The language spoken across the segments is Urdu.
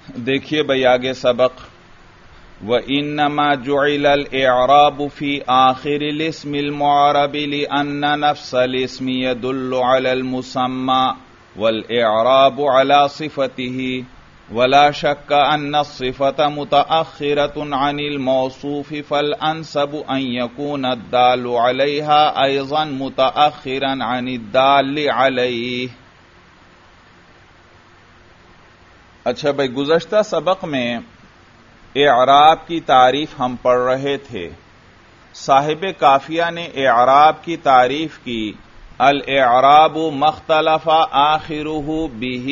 دیکھیے بھائی آگے سبق وَإِنَّمَا جُعِلَ الْإِعْرَابُ فِي آخِرِ الْإِسْمِ الْمُعْرَبِ لِأَنَّ نَفْسَ الْإِسْمِ يَدُلُّ عَلَى الْمُسَمَّى وَالْإِعْرَابُ عَلَى صِفَتِهِ وَلَا شَكَّ أَنَّ الصِّفَةَ مُتَأَخِّرَةٌ عَنِ الْمَوْصُوفِ فَالْأَنْسَبُ أَنْ يَكُونَ الدَّالُ عَلَيْهَا أَيْضًا مُتَأَخِّرًا عَنِ الدَّالِّ عَلَيْهِ۔ اچھا بھائی، گزشتہ سبق میں اعراب کی تعریف ہم پڑھ رہے تھے۔ صاحب کافیہ نے اعراب کی تعریف کی، الاعراب مختلف آخرہ بہ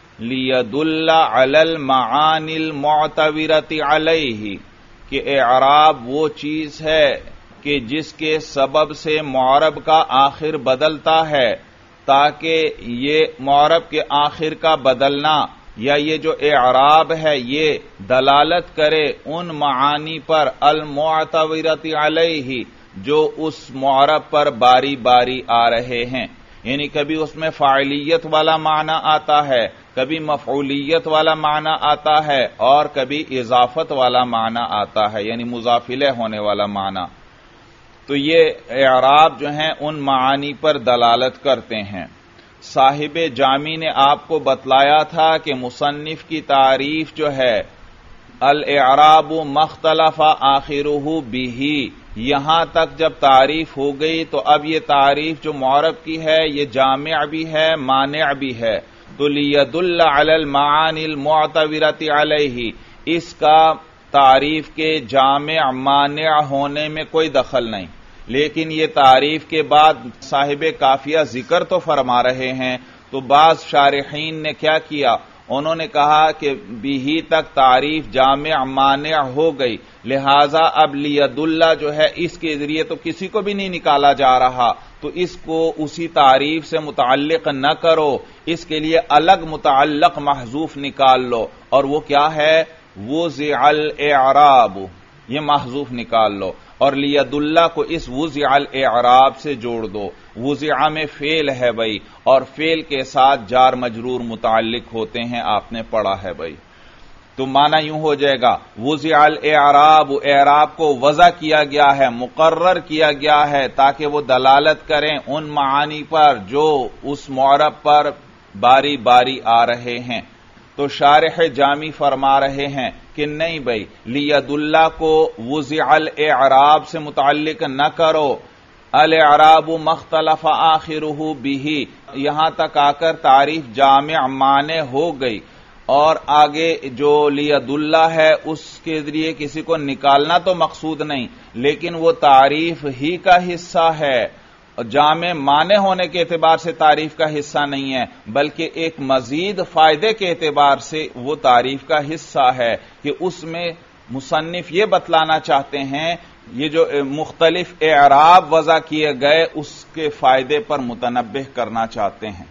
لیدل علی المعانی المعتبرۃ علیہ، کہ اعراب وہ چیز ہے کہ جس کے سبب سے معرب کا آخر بدلتا ہے، تاکہ یہ معرب کے آخر کا بدلنا یا یہ جو اعراب ہے یہ دلالت کرے ان معانی پر المعتبرۃ علیہ جو اس معرب پر باری باری آ رہے ہیں، یعنی کبھی اس میں فاعلیت والا معنی آتا ہے، کبھی مفعولیت والا معنی آتا ہے، اور کبھی اضافت والا معنی آتا ہے، یعنی مضاف الیہ ہونے والا معنی۔ تو یہ اعراب جو ہیں ان معانی پر دلالت کرتے ہیں۔ صاحب جامی نے آپ کو بتلایا تھا کہ مصنف کی تعریف جو ہے الاعراب مختلف آخرہ بہ، یہاں تک جب تعریف ہو گئی تو اب یہ تعریف جو معرب کی ہے یہ جامع بھی ہے مانع بھی ہے، تو لیدل علی المعانی المعتبرۃ علیہ، اس کا تعریف کے جامع مانع ہونے میں کوئی دخل نہیں۔ لیکن یہ تعریف کے بعد صاحب کافیہ ذکر تو فرما رہے ہیں، تو بعض شارحین نے کیا کیا، انہوں نے کہا کہ بھی تک تعریف جامع مانع ہو گئی، لہذا اب لیدلہ جو ہے اس کے ذریعے تو کسی کو بھی نہیں نکالا جا رہا، تو اس کو اسی تعریف سے متعلق نہ کرو، اس کے لیے الگ متعلق محذوف نکال لو، اور وہ کیا ہے، وضع الاعراب، یہ محذوف نکال لو، اور لیدلہ کو اس وضع الاعراب سے جوڑ دو۔ وضع میں فعل ہے بھائی، اور فعل کے ساتھ جار مجرور متعلق ہوتے ہیں، آپ نے پڑھا ہے بھائی، تو معنی یوں ہو جائے گا وضع الاعراب، اعراب کو وضع کیا گیا ہے، مقرر کیا گیا ہے تاکہ وہ دلالت کریں ان معانی پر جو اس معرب پر باری باری آ رہے ہیں۔ تو شارح جامی فرما رہے ہیں کہ نہیں بھائی، لیدلہ کو وضع الاعراب سے متعلق نہ کرو، الاعراب مختلف آخرہ بہ، یہاں تک آ کر تعریف جامع مانع ہو گئی، اور آگے جو لیدلہ ہے اس کے ذریعے کسی کو نکالنا تو مقصود نہیں، لیکن وہ تعریف ہی کا حصہ ہے، جامع مانع ہونے کے اعتبار سے تعریف کا حصہ نہیں ہے، بلکہ ایک مزید فائدے کے اعتبار سے وہ تعریف کا حصہ ہے کہ اس میں مصنف یہ بتلانا چاہتے ہیں یہ جو مختلف اعراب وضع کیے گئے اس کے فائدے پر متنبہ کرنا چاہتے ہیں۔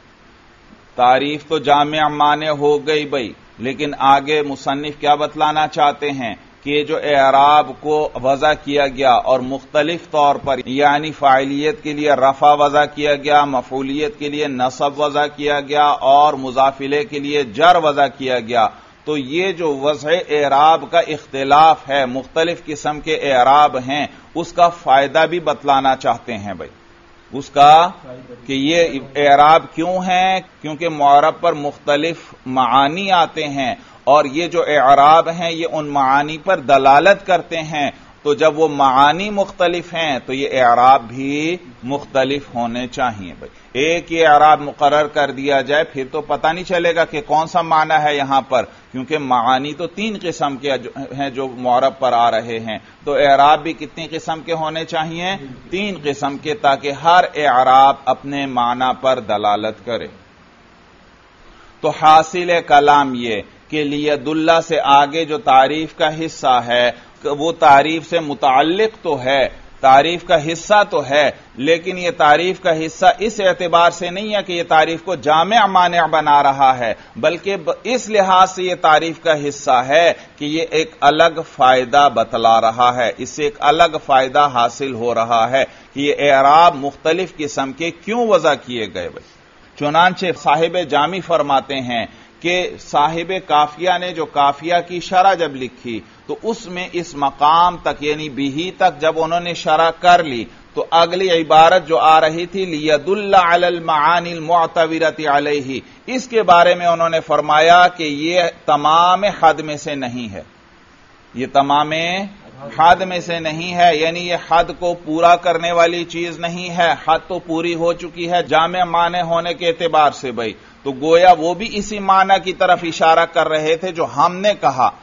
تعریف تو جامع مانع ہو گئی بھائی، لیکن آگے مصنف کیا بتلانا چاہتے ہیں کہ یہ جو اعراب کو وضع کیا گیا اور مختلف طور پر، یعنی فاعلیت کے لیے رفع وضع کیا گیا، مفعولیت کے لیے نصب وضع کیا گیا، اور مضاف الیہ کے لیے جر وضع کیا گیا، تو یہ جو وضع اعراب کا اختلاف ہے، مختلف قسم کے اعراب ہیں، اس کا فائدہ بھی بتلانا چاہتے ہیں بھائی، اس کا کہ یہ اعراب کیوں ہیں، کیونکہ معرب پر مختلف معانی آتے ہیں، اور یہ جو اعراب ہیں یہ ان معانی پر دلالت کرتے ہیں، تو جب وہ معانی مختلف ہیں تو یہ اعراب بھی مختلف ہونے چاہیے بھائی۔ ایک یہ اعراب مقرر کر دیا جائے پھر تو پتہ نہیں چلے گا کہ کون سا معنی ہے یہاں پر، کیونکہ معانی تو 3 قسم کے ہیں جو معرب پر آ رہے ہیں، تو اعراب بھی کتنی قسم کے ہونے چاہیے، 3 قسم کے، تاکہ ہر اعراب اپنے معنی پر دلالت کرے۔ تو حاصل کلام یہ کہ لیدلہ سے آگے جو تعریف کا حصہ ہے وہ تعریف سے متعلق تو ہے، تعریف کا حصہ تو ہے، لیکن یہ تعریف کا حصہ اس اعتبار سے نہیں ہے کہ یہ تعریف کو جامع مانع بنا رہا ہے، بلکہ اس لحاظ سے یہ تعریف کا حصہ ہے کہ یہ ایک الگ فائدہ بتلا رہا ہے، اس سے ایک الگ فائدہ حاصل ہو رہا ہے کہ یہ اعراب مختلف قسم کے کیوں وضع کیے گئے بھائی۔ چنانچہ صاحب جامی فرماتے ہیں کہ صاحب کافیہ نے جو کافیہ کی شرح جب لکھی تو اس میں اس مقام تک یعنی بھی تک جب انہوں نے شرح کر لی تو اگلی عبارت جو آ رہی تھی لیدل علی المعانی المعتبرۃ علیہ، اس کے بارے میں انہوں نے فرمایا کہ یہ تمام حد میں سے نہیں ہے، یہ تمام حد میں سے نہیں ہے، یعنی یہ حد کو پورا کرنے والی چیز نہیں ہے، حد تو پوری ہو چکی ہے جامع معنی ہونے کے اعتبار سے بھائی، تو گویا وہ بھی اسی معنی کی طرف اشارہ کر رہے تھے جو ہم نے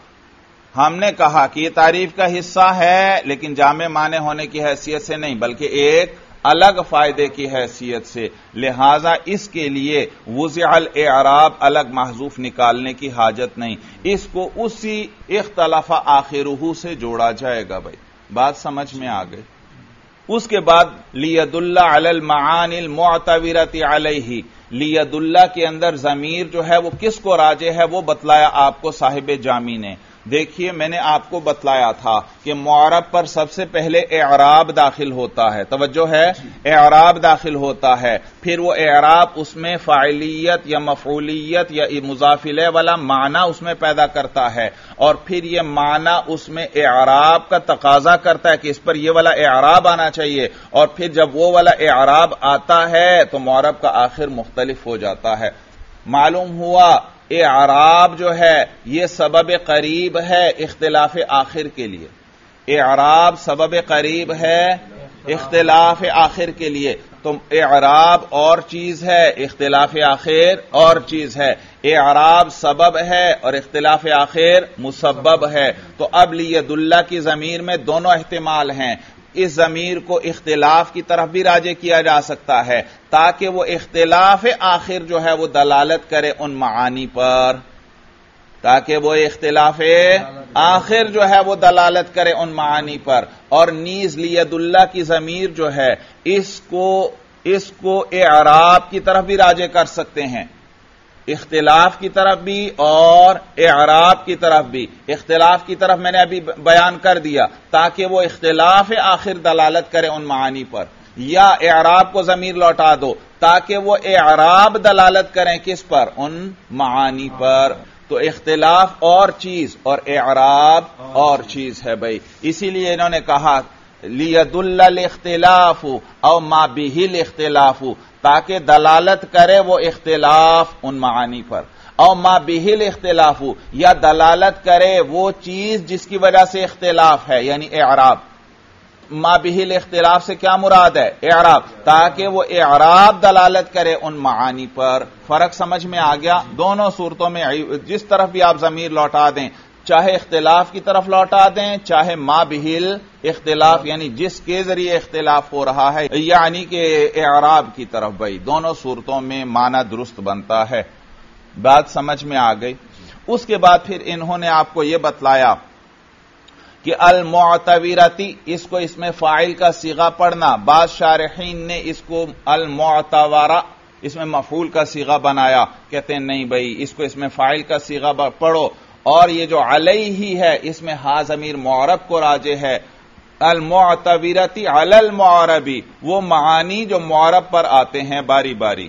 کہا کہ یہ تعریف کا حصہ ہے لیکن جامع معنی ہونے کی حیثیت سے نہیں بلکہ ایک الگ فائدے کی حیثیت سے، لہذا اس کے لیے وضع الاعراب الگ محذوف نکالنے کی حاجت نہیں، اس کو اسی اختلف آخرہ سے جوڑا جائے گا بھائی، بات سمجھ میں آ گئی۔ اس کے بعد لیدل علی المعانی المعتبرۃ علیہ، لیدل کے اندر ضمیر جو ہے وہ کس کو راجع ہے وہ بتلایا آپ کو صاحب جامی نے۔ دیکھیے میں نے آپ کو بتلایا تھا کہ معرب پر سب سے پہلے اعراب داخل ہوتا ہے، توجہ ہے، اعراب داخل ہوتا ہے، پھر وہ اعراب اس میں فاعلیت یا مفعولیت یا مضاف الیہ والا معنی اس میں پیدا کرتا ہے، اور پھر یہ معنی اس میں اعراب کا تقاضا کرتا ہے کہ اس پر یہ والا اعراب آنا چاہیے، اور پھر جب وہ والا اعراب آتا ہے تو معرب کا آخر مختلف ہو جاتا ہے۔ معلوم ہوا اعراب جو ہے یہ سبب قریب ہے اختلاف آخر کے لیے، اعراب سبب قریب ہے اختلاف آخر کے لیے، تو اعراب اور چیز ہے، اختلاف آخر اور چیز ہے، اعراب سبب ہے اور اختلاف آخر مسبب ہے، تو اب لیدل کی ضمیر میں دونوں احتمال ہیں، اس ضمیر کو اختلاف کی طرف بھی راجع کیا جا سکتا ہے تاکہ وہ اختلاف آخر جو ہے وہ دلالت کرے ان معانی پر، تاکہ وہ اختلاف آخر جو ہے وہ دلالت کرے ان معانی پر، اور نیز لیدل کی ضمیر جو ہے اس کو اعراب کی طرف بھی راجع کر سکتے ہیں، اختلاف کی طرف بھی اور اعراب کی طرف بھی۔ اختلاف کی طرف میں نے ابھی بیان کر دیا تاکہ وہ اختلاف آخر دلالت کرے ان معانی پر، یا اعراب کو ضمیر لوٹا دو تاکہ وہ اعراب دلالت کریں کس پر، ان معانی پر۔ تو اختلاف اور چیز اور اعراب اور چیز ہے بھائی، اسی لیے انہوں نے کہا لیدل الاختلاف او ما به الاختلاف، تاکہ دلالت کرے وہ اختلاف ان معانی پر، او ما به الاختلاف، یا دلالت کرے وہ چیز جس کی وجہ سے اختلاف ہے یعنی اعراب۔ ما به الاختلاف سے کیا مراد ہے، اعراب، تاکہ وہ اعراب دلالت کرے ان معانی پر۔ فرق سمجھ میں آ گیا؟ دونوں صورتوں میں جس طرف بھی آپ ضمیر لوٹا دیں، چاہے اختلاف کی طرف لوٹا دیں چاہے ما بہل اختلاف یعنی جس کے ذریعے اختلاف ہو رہا ہے یعنی کہ اعراب کی طرف، بھائی دونوں صورتوں میں معنی درست بنتا ہے۔ بات سمجھ میں آ گئی؟ اس کے بعد پھر انہوں نے آپ کو یہ بتلایا کہ المعتبرتی، اس کو اس میں فاعل کا صیغہ پڑھنا، بعض شارحین نے اس کو المعتبرہ اس میں مفعول کا صیغہ بنایا، کہتے ہیں نہیں بھائی اس کو اس میں فاعل کا صیغہ پڑھو، اور یہ جو علیہ ہے اس میں ہا ضمیر معرب کو راجع ہے، المعتبرتی علی المعربی، وہ معانی جو معرب پر آتے ہیں باری باری۔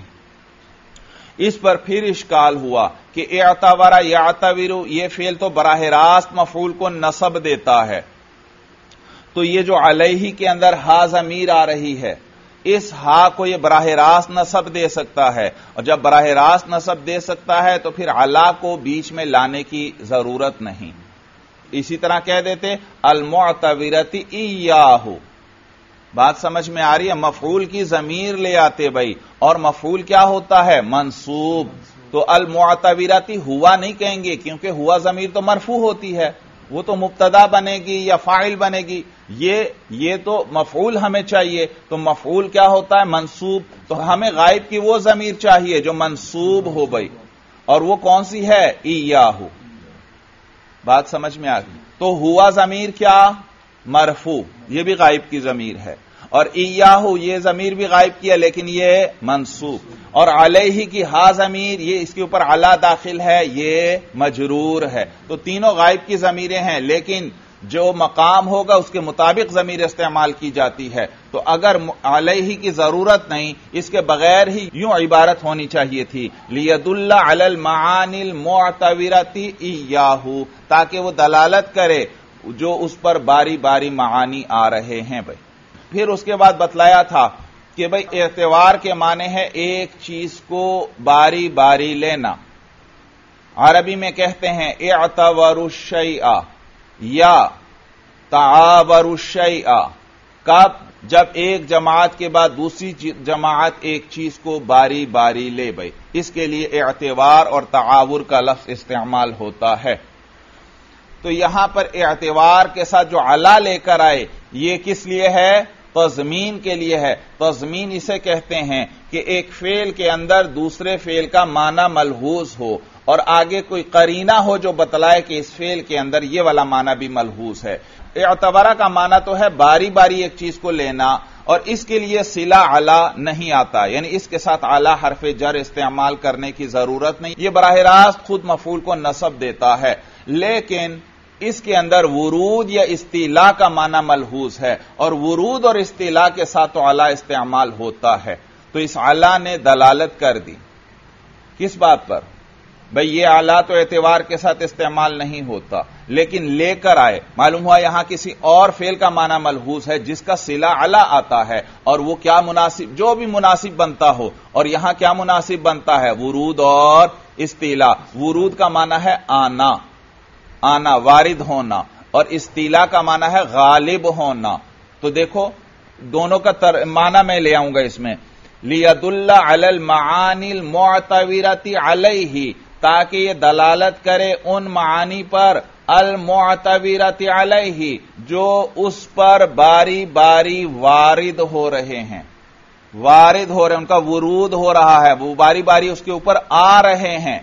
اس پر پھر اشکال ہوا کہ اعتبر یعتبر، یہ فعل تو براہ راست مفعول کو نصب دیتا ہے، تو یہ جو علیہ کے اندر ہا ضمیر آ رہی ہے اس ہا کو یہ براہ راست نصب دے سکتا ہے، اور جب براہ راست نصب دے سکتا ہے تو پھر علا کو بیچ میں لانے کی ضرورت نہیں۔ اسی طرح کہہ دیتے المعتبرۃ ایاہ، بات سمجھ میں آ رہی ہے؟ مفعول کی ضمیر لے آتے بھائی، اور مفعول کیا ہوتا ہے، منصوب، تو المعتبرۃ ہوا نہیں کہیں گے کیونکہ ہوا ضمیر تو مرفوع ہوتی ہے، وہ تو مبتدا بنے گی یا فاعل بنے گی، یہ تو مفعول ہمیں چاہیے، تو مفعول کیا ہوتا ہے، منصوب، تو ہمیں غائب کی وہ ضمیر چاہیے جو منصوب ہو بھائی، اور وہ کون سی ہے، ایاہ۔ بات سمجھ میں آ گئی؟ تو ہوا ضمیر کیا، مرفوع، یہ بھی غائب کی ضمیر ہے، اور ایاہ یہ ضمیر بھی غائب کی ہے لیکن یہ منصوب، اور علیہ کی ہا ضمیر یہ اس کے اوپر علا داخل ہے، یہ مجرور ہے، تو تینوں غائب کی ضمیریں ہیں، لیکن جو مقام ہوگا اس کے مطابق ضمیر استعمال کی جاتی ہے. تو اگر علیہ کی ضرورت نہیں، اس کے بغیر ہی یوں عبارت ہونی چاہیے تھی لیدل علی المعانی المعتبرۃ ایاہ، تاکہ وہ دلالت کرے جو اس پر باری باری معانی آ رہے ہیں. بھائی پھر اس کے بعد بتلایا تھا کہ بھائی اعتبار کے معنی ہے ایک چیز کو باری باری لینا. عربی میں کہتے ہیں اعتبر الشیء یا تعابر الشیء. کب؟ جب ایک جماعت کے بعد دوسری جماعت ایک چیز کو باری باری لے. بھائی اس کے لیے اعتبار اور تعاور کا لفظ استعمال ہوتا ہے. تو یہاں پر اعتبار کے ساتھ جو علا لے کر آئے یہ کس لیے ہے؟ تضمین کے لیے ہے. تضمین اسے کہتے ہیں کہ ایک فعل کے اندر دوسرے فعل کا معنی ملحوظ ہو اور آگے کوئی قرینہ ہو جو بتلائے کہ اس فعل کے اندر یہ والا معنی بھی ملحوظ ہے. اعتبارہ کا معنی تو ہے باری باری ایک چیز کو لینا، اور اس کے لیے صلہ علا نہیں آتا، یعنی اس کے ساتھ علا حرف جر استعمال کرنے کی ضرورت نہیں. یہ براہ راست خود مفعول کو نصب دیتا ہے، لیکن اس کے اندر ورود یا استیلا کا معنی ملحوظ ہے، اور ورود اور استیلا کے ساتھ تو علا استعمال ہوتا ہے. تو اس علا نے دلالت کر دی کس بات پر؟ بھئی یہ علا تو اعتبار کے ساتھ استعمال نہیں ہوتا، لیکن لے کر آئے. معلوم ہوا یہاں کسی اور فعل کا معنی ملحوظ ہے جس کا صلہ علا آتا ہے، اور وہ کیا مناسب، جو بھی مناسب بنتا ہو. اور یہاں کیا مناسب بنتا ہے؟ ورود اور استیلا. ورود کا معنی ہے آنا، آنا وارد ہونا، اور استیلا کا معنی ہے غالب ہونا. تو دیکھو دونوں کا معنی میں لے آؤں گا اس میں. لیدل علی المعانی المعتبرۃ علیہ، تاکہ یہ دلالت کرے ان معانی پر المعتبرۃ علیہ جو اس پر باری باری وارد ہو رہے ہیں. وارد ہو رہے ہیں، ان کا ورود ہو رہا ہے، وہ باری باری اس کے اوپر آ رہے ہیں،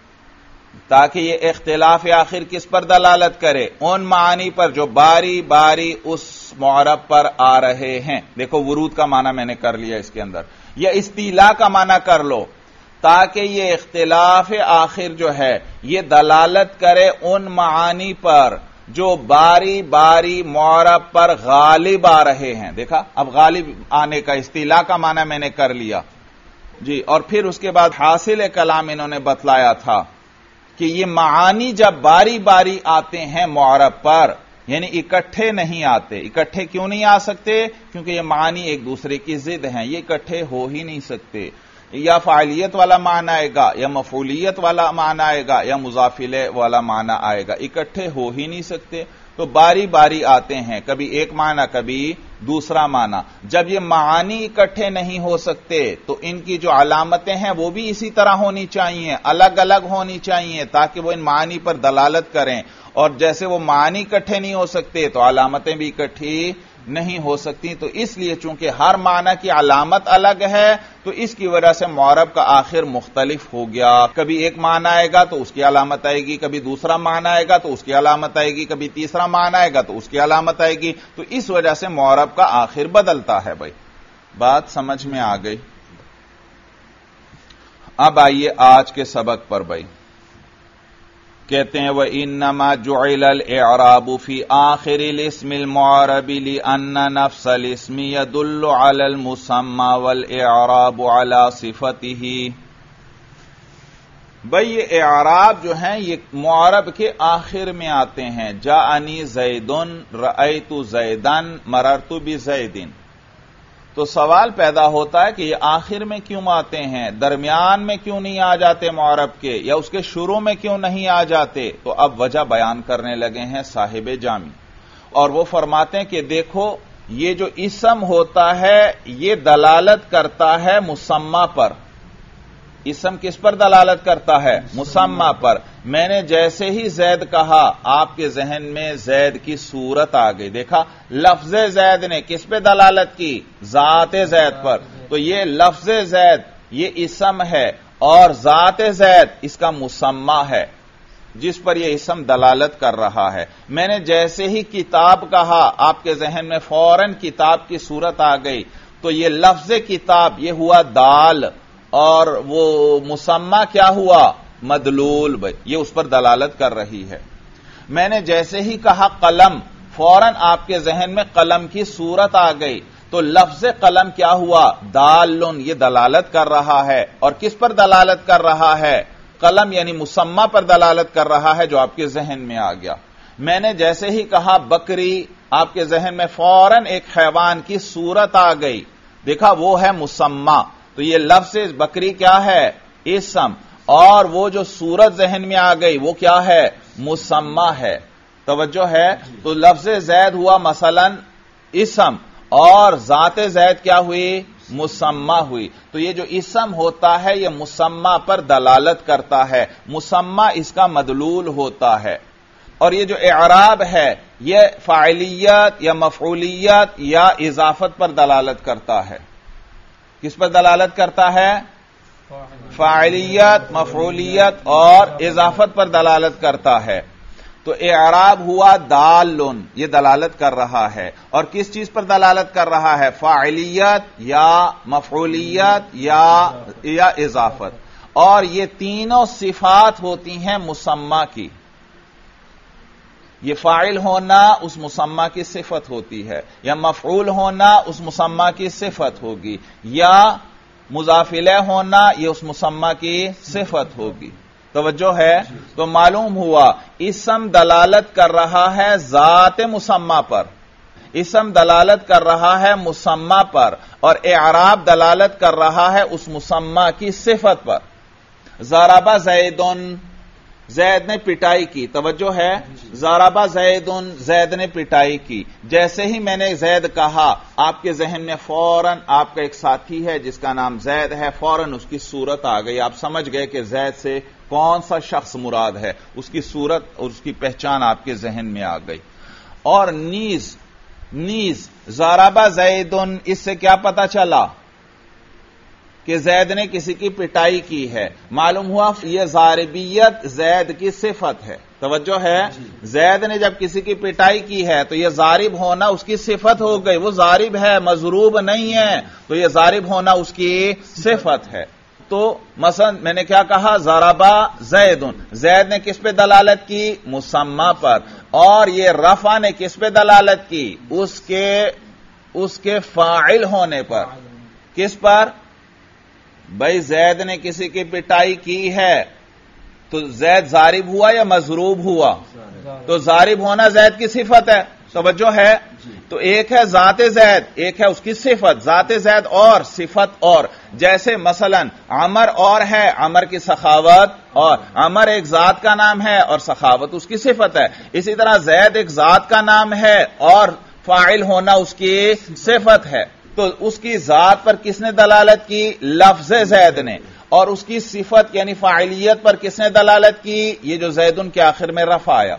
تاکہ یہ اختلاف آخر کس پر دلالت کرے؟ ان معانی پر جو باری باری اس معرب پر آ رہے ہیں. دیکھو ورود کا معنی میں نے کر لیا اس کے اندر. یا استیلا کا معنی کر لو، تاکہ یہ اختلاف آخر جو ہے یہ دلالت کرے ان معانی پر جو باری باری معرب پر غالب آ رہے ہیں. دیکھا اب غالب آنے کا استیلا کا معنی میں نے کر لیا جی. اور پھر اس کے بعد حاصل کلام انہوں نے بتلایا تھا کہ یہ معانی جب باری باری آتے ہیں معرب پر، یعنی اکٹھے نہیں آتے. اکٹھے کیوں نہیں آ سکتے؟ کیونکہ یہ معانی ایک دوسرے کی ضد ہیں، یہ اکٹھے ہو ہی نہیں سکتے. یا فاعلیت والا معنی آئے گا، یا مفعولیت والا معنی آئے گا، یا مضاف الیہ والا معنی آئے گا. اکٹھے ہو ہی نہیں سکتے. تو باری باری آتے ہیں، کبھی ایک معنی کبھی دوسرا معنی. جب یہ معانی اکٹھے نہیں ہو سکتے تو ان کی جو علامتیں ہیں وہ بھی اسی طرح ہونی چاہیے، الگ الگ ہونی چاہیے، تاکہ وہ ان معانی پر دلالت کریں. اور جیسے وہ معانی اکٹھے نہیں ہو سکتے تو علامتیں بھی اکٹھی نہیں ہو سکتی. تو اس لیے چونکہ ہر معنی کی علامت الگ ہے تو اس کی وجہ سے معرب کا آخر مختلف ہو گیا. کبھی ایک معنی آئے گا تو اس کی علامت آئے گی، کبھی دوسرا معنی آئے گا تو اس کی علامت آئے گی، کبھی تیسرا معنی آئے گا تو اس کی علامت آئے گی. تو اس وجہ سے معرب کا آخر بدلتا ہے. بھائی بات سمجھ میں آ گئی؟ اب آئیے آج کے سبق پر. بھائی کہتے ہیں وَإِنَّمَا جُعِلَ الْإِعْرَابُ فِي آخِرِ الْإِسْمِ الْمُعْرَبِ لِأَنَّ نَفْسَ الْإِسْمِ يَدُلُّ عَلَى الْمُسَمَّى وَالْإِعْرَابُ عَلَى صِفَتِهِ. بھئی یہ اعراب جو ہیں یہ معرب کے آخر میں آتے ہیں. جاءنی زیدن، رأیت زیدن، مررت بزیدن. تو سوال پیدا ہوتا ہے کہ یہ آخر میں کیوں آتے ہیں، درمیان میں کیوں نہیں آ جاتے معرب کے، یا اس کے شروع میں کیوں نہیں آ جاتے؟ تو اب وجہ بیان کرنے لگے ہیں صاحب جامی، اور وہ فرماتے ہیں کہ دیکھو یہ جو اسم ہوتا ہے یہ دلالت کرتا ہے مسمى پر. اسم کس پر دلالت کرتا ہے؟ مسمى پر. میں نے جیسے ہی زید کہا آپ کے ذہن میں زید کی صورت آ گئی. دیکھا لفظ زید نے کس پہ دلالت کی؟ ذات زید پر. تو یہ لفظ زید یہ اسم ہے اور ذات زید اس کا مسمى ہے جس پر یہ اسم دلالت کر رہا ہے. میں نے جیسے ہی کتاب کہا آپ کے ذہن میں فوراً کتاب کی صورت آ گئی. تو یہ لفظ کتاب یہ ہوا دال، اور وہ مسمى کیا ہوا؟ مدلول. بھائی یہ اس پر دلالت کر رہی ہے. میں نے جیسے ہی کہا قلم فوراً آپ کے ذہن میں قلم کی صورت آ گئی، تو لفظ قلم کیا ہوا؟ دالن، یہ دلالت کر رہا ہے۔ اور کس پر دلالت کر رہا ہے؟ قلم یعنی مسمى پر دلالت کر رہا ہے جو آپ کے ذہن میں آ گیا۔ میں نے جیسے ہی کہا بکری، آپ کے ذہن میں فوراً ایک حیوان کی صورت آ گئی، دیکھا وہ ہے مسمى، تو یہ لفظ بکری کیا ہے؟ اسم، اور وہ جو صورت ذہن میں آ گئی وہ کیا ہے؟ مسمى ہے۔ توجہ ہے؟ تو لفظ زید ہوا مثلا اسم، اور ذات زید کیا ہوئی؟ مسمى ہوئی۔ تو یہ جو اسم ہوتا ہے یہ مسمى پر دلالت کرتا ہے، مسمى اس کا مدلول ہوتا ہے۔ اور یہ جو اعراب ہے یہ فاعلیت یا مفعولیت یا اضافت پر دلالت کرتا ہے۔ کس پر دلالت کرتا ہے؟ فاعلیت، مفعولیت اور اضافت پر دلالت کرتا ہے۔ تو اعراب ہوا دالن، یہ دلالت کر رہا ہے، اور کس چیز پر دلالت کر رہا ہے؟ فاعلیت یا مفعولیت یا اضافت۔ اور یہ تینوں صفات ہوتی ہیں مسمى کی۔ یہ فاعل ہونا اس مسمى کی صفت ہوتی ہے، یا مفعول ہونا اس مسمى کی صفت ہوگی، یا مضاف الیہ ہونا یہ اس مسمى کی صفت ہوگی۔ توجہ ہے؟ تو معلوم ہوا اسم دلالت کر رہا ہے ذات مسمى پر، اسم دلالت کر رہا ہے مسمى پر، اور اعراب دلالت کر رہا ہے اس مسمى کی صفت پر۔ ضرب زیدن، زید نے پٹائی کی، توجہ ہے؟ ضرب زیدن، زید نے پٹائی کی۔ جیسے ہی میں نے زید کہا آپ کے ذہن میں فوراً آپ کا ایک ساتھی ہے جس کا نام زید ہے، فوراً اس کی صورت آ گئی، آپ سمجھ گئے کہ زید سے کون سا شخص مراد ہے، اس کی صورت اور اس کی پہچان آپ کے ذہن میں آ گئی۔ اور نیز ضرب زیدن، اس سے کیا پتا چلا کہ زید نے کسی کی پٹائی کی ہے، معلوم ہوا یہ ضاربیت زید کی صفت ہے۔ توجہ ہے؟ زید نے جب کسی کی پٹائی کی ہے تو یہ ضارب ہونا اس کی صفت ہو گئی، وہ ضارب ہے، مضروب نہیں ہے، تو یہ ضارب ہونا اس کی صفت ہے۔ تو مثلا میں نے کیا کہا؟ ضرب زیدن، زید نے کس پہ دلالت کی؟ مسمى پر۔ اور یہ رفع نے کس پہ دلالت کی؟ اس کے فاعل ہونے پر۔ کس پر؟ بھائی زید نے کسی کی پٹائی کی ہے تو زید ضارب ہوا یا مضروب ہوا؟ تو ضارب ہونا زید کی صفت ہے۔ توجہ ہے؟ تو ایک ہے ذات زید، ایک ہے اس کی صفت، ذات زید اور صفت اور۔ جیسے مثلا عمر اور ہے، عمر کی سخاوت، اور عمر ایک ذات کا نام ہے اور سخاوت اس کی صفت ہے۔ اسی طرح زید ایک ذات کا نام ہے اور فاعل ہونا اس کی صفت ہے۔ تو اس کی ذات پر کس نے دلالت کی؟ لفظ زید نے۔ اور اس کی صفت یعنی فاعلیت پر کس نے دلالت کی؟ یہ جو زیدن کے آخر میں رفع آیا،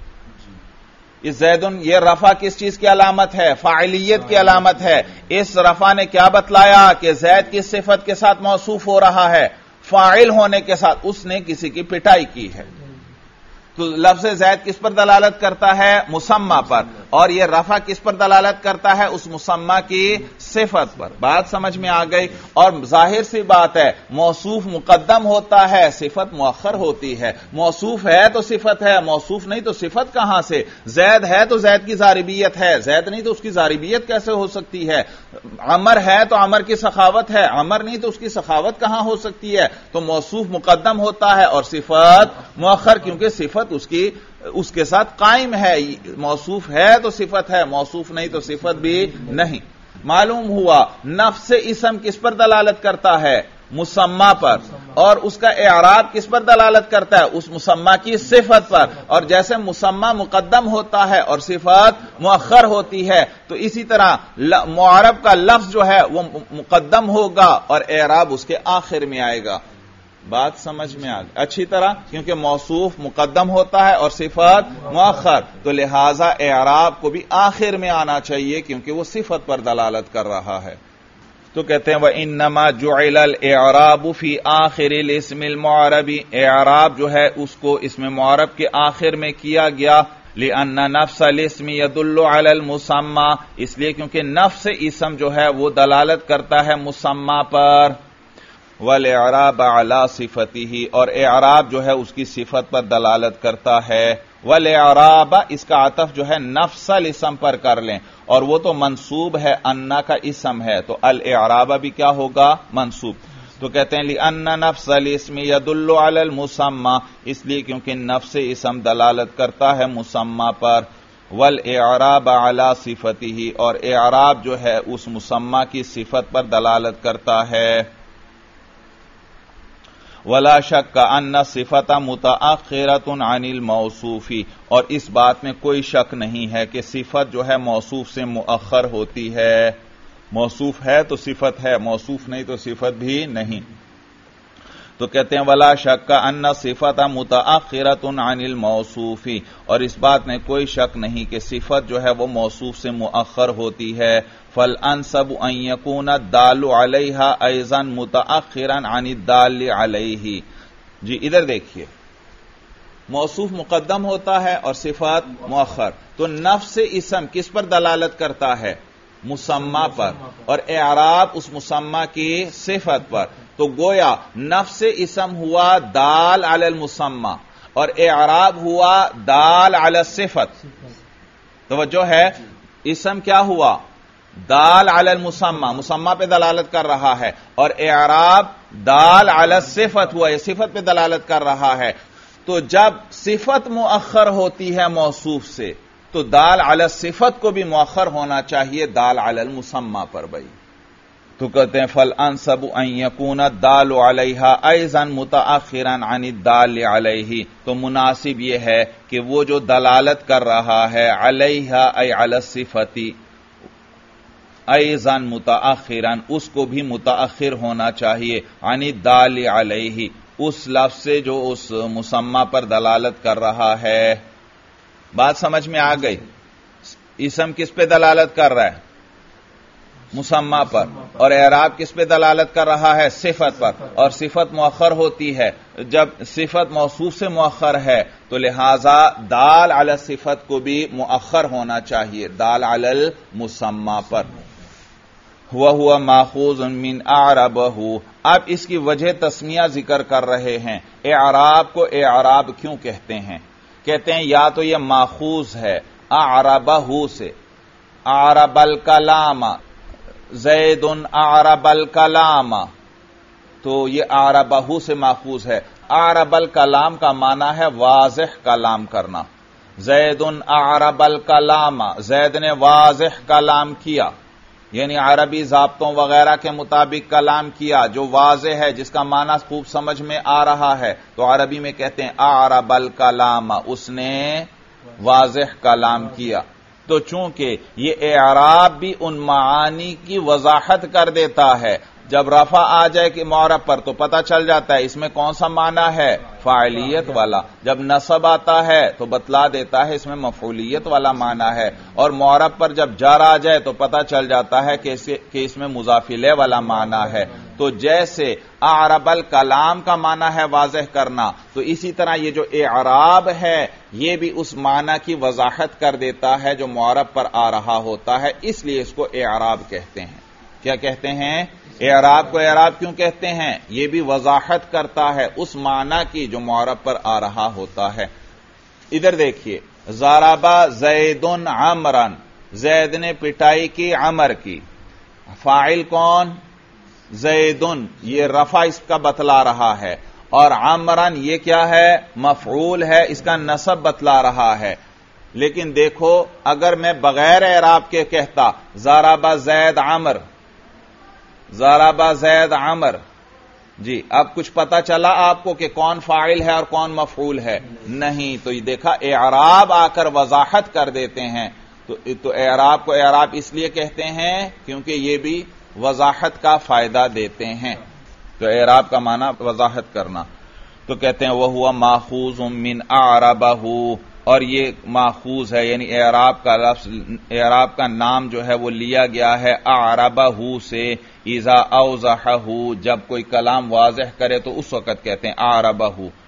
یہ زیدن، یہ رفع کس چیز کی علامت ہے؟ فاعلیت کی علامت ہے۔ اس رفع نے کیا بتلایا کہ زید کی صفت کے ساتھ موصوف ہو رہا ہے، فاعل ہونے کے ساتھ، اس نے کسی کی پٹائی کی ہے۔ تو لفظ زید کس پر دلالت کرتا ہے؟ مسمى پر، اور یہ رفع کس پر دلالت کرتا ہے؟ اس مسمى کی صفت پر۔ بات سمجھ میں آ گئی؟ اور ظاہر سی بات ہے موصوف مقدم ہوتا ہے، صفت مؤخر ہوتی ہے۔ موصوف ہے تو صفت ہے، موصوف نہیں تو صفت کہاں سے؟ زید ہے تو زید کی ضاربیت ہے، زید نہیں تو اس کی ضاربیت کیسے ہو سکتی ہے؟ عمر ہے تو عمر کی سخاوت ہے، عمر نہیں تو اس کی سخاوت کہاں ہو سکتی ہے؟ تو موصوف مقدم ہوتا ہے اور صفت مؤخر، کیونکہ صفت اس کے ساتھ قائم ہے۔ موصوف ہے تو صفت ہے، موصوف نہیں تو صفت بھی نہیں۔ معلوم ہوا نفس اسم کس پر دلالت کرتا ہے؟ مسمى پر، اور اس کا اعراب کس پر دلالت کرتا ہے؟ اس مسمى کی صفت پر۔ اور جیسے مسمى مقدم ہوتا ہے اور صفت مؤخر ہوتی ہے، تو اسی طرح معرب کا لفظ جو ہے وہ مقدم ہوگا اور اعراب اس کے آخر میں آئے گا۔ بات سمجھ میں آ گئی اچھی طرح؟ کیونکہ موصوف مقدم ہوتا ہے اور صفت مؤخر، تو لہذا اعراب کو بھی آخر میں آنا چاہیے کیونکہ وہ صفت پر دلالت کر رہا ہے۔ تو کہتے ہیں وَإِنَّمَا جُعِلَ الْإِعْرَابُ فِي آخِرِ الْإِسْمِ الْمُعْرَبِ، اعراب جو ہے اس کو اسم معرب کے آخر میں کیا گیا، لِأَنَّ نَفْسَ الْإِسْمِ يَدُلُّ عَلَى الْمُسَمَّى، اس لیے کیونکہ نفس اسم جو ہے وہ دلالت کرتا ہے مسمى پر۔ وَالْإِعْرَابَ عَلَى صِفَتِهِ، اور اعراب جو ہے اس کی صفت پر دلالت کرتا ہے۔ والاعراب اس کا عطف جو ہے نفس الاسم پر کر لیں، اور وہ تو منصوب ہے، انا کا اسم ہے، تو الاعراب بھی کیا ہوگا؟ منصوب۔ تو کہتے ہیں لِأَنَّ نَفْسَ الْإِسْمِ يَدُلُّ عَلَى الْمُسَمَّى، اس لیے کیونکہ نفس اسم دلالت کرتا ہے مسمى پر، والاعراب علی صفتہ، اور اعراب جو ہے اس مسمى کی صفت پر دلالت کرتا ہے۔ ولا شک ان صفت متأخرۃ عن الموصوف، اور اس بات میں کوئی شک نہیں ہے کہ صفت جو ہے موصوف سے مؤخر ہوتی ہے۔ موصوف ہے تو صفت ہے، موصوف نہیں تو صفت بھی نہیں۔ تو کہتے ہیں ولا شک ان صفت متأخرۃ عن الموصوف، اور اس بات میں کوئی شک نہیں کہ صفت جو ہے وہ موصوف سے مؤخر ہوتی ہے۔ فالانسب ان یکون الدال علیہا ایضا متأخرا عن الدال علیہ۔ جی ادھر دیکھیے، موصوف مقدم ہوتا ہے اور صفات مؤخر، تو نفس اسم کس پر دلالت کرتا ہے؟ مسمى پر، اور اعراب اس مسمى کی صفت پر، تو گویا نفس اسم ہوا دال علی المسمى اور اعراب ہوا دال علی الصفت۔ توجہ ہے، اسم کیا ہوا؟ دال علی المسمى، مسمى پہ دلالت کر رہا ہے، اور اعراب دال علی الصفت ہوا، یہ صفت پہ دلالت کر رہا ہے۔ تو جب صفت مؤخر ہوتی ہے موصوف سے، تو دال علی الصفت کو بھی مؤخر ہونا چاہیے دال علی المسمى پر بھائی۔ تو کہتے ہیں فالانسب ان یکون الدال علیہا ایضا متأخرا عن الدال علیہ، تو مناسب یہ ہے کہ وہ جو دلالت کر رہا ہے علیہا ای علی الصفت ایضا متأخرا، اس کو بھی متأخر ہونا چاہیے عن الدال علیہ، اس لفظ سے جو اس مسمى پر دلالت کر رہا ہے۔ بات سمجھ میں آ گئی؟ اسم کس پہ دلالت کر رہا ہے؟ مسمى پر، اور اعراب کس پہ دلالت کر رہا ہے؟ صفت پر، اور صفت مؤخر ہوتی ہے۔ جب صفت موصوف سے مؤخر ہے تو لہذا دال علی صفت کو بھی مؤخر ہونا چاہیے دال علی المسمى پر۔ وَهُوَ مَأْخُوذٌ مِّنْ أَعْرَبَهُ، اب اس کی وجہ تسمیہ ذکر کر رہے ہیں۔ اعراب کو اعراب کیوں کہتے ہیں؟ کہتے ہیں یا تو یہ ماخوذ ہے اعربہ سے، اعرب الکلام، زید اعرب الکلام، تو یہ اعربہ سے ماخوذ ہے۔ اعرب الکلام کا معنی ہے واضح کلام کرنا۔ زید اعرب الکلام، زید نے واضح کلام کیا، یعنی عربی ضابطوں وغیرہ کے مطابق کلام کیا جو واضح ہے، جس کا معنی خوب سمجھ میں آ رہا ہے، تو عربی میں کہتے ہیں اعرب الکلام، اس نے واضح کلام کیا۔ تو چونکہ یہ اعراب بھی ان معانی کی وضاحت کر دیتا ہے، جب رفع آ جائے کہ معرب پر تو پتہ چل جاتا ہے اس میں کون سا معنی ہے؟ فاعلیت والا۔ جب نصب آتا ہے تو بتلا دیتا ہے اس میں مفعولیت والا معنی ہے، اور معرب پر جب جر آ جائے تو پتہ چل جاتا ہے کہ اس میں مضاف الیہ والا معنی ہے۔ تو جیسے اعرب الکلام کا معنی ہے واضح کرنا، تو اسی طرح یہ جو اعراب ہے یہ بھی اس معنی کی وضاحت کر دیتا ہے جو معرب پر آ رہا ہوتا ہے، اس لیے اس کو اعراب کہتے ہیں۔ کیا کہتے ہیں؟ اعراب کو اعراب کیوں کہتے ہیں؟ یہ بھی وضاحت کرتا ہے اس معنی کی جو معرب پر آ رہا ہوتا ہے۔ ادھر دیکھیے، ضرب زید عمرا، زید نے پٹائی کی عمر کی، فاعل کون؟ زیدن، یہ رفع اس کا بتلا رہا ہے، اور عمرن یہ کیا ہے؟ مفعول ہے، اس کا نصب بتلا رہا ہے۔ لیکن دیکھو اگر میں بغیر اعراب کے کہتا ضرب زید عمر، ضرب زید عمر، جی اب کچھ پتہ چلا آپ کو کہ کون فاعل ہے اور کون مفعول ہے؟ نہیں۔ تو یہ دیکھا اعراب آ کر وضاحت کر دیتے ہیں، تو اعراب کو اعراب اس لیے کہتے ہیں کیونکہ یہ بھی وضاحت کا فائدہ دیتے ہیں۔ تو اعراب کا معنی وضاحت کرنا۔ تو کہتے ہیں وَهُوَ مَأْخُوذٌ مِّنْ أَعْرَبَهُ، اور یہ ماخوذ ہے، یعنی اعراب کا لفظ، اعراب کا نام جو ہے وہ لیا گیا ہے اعربہ سے، اذا اوضحہ، جب کوئی کلام واضح کرے تو اس وقت کہتے ہیں اعربہ۔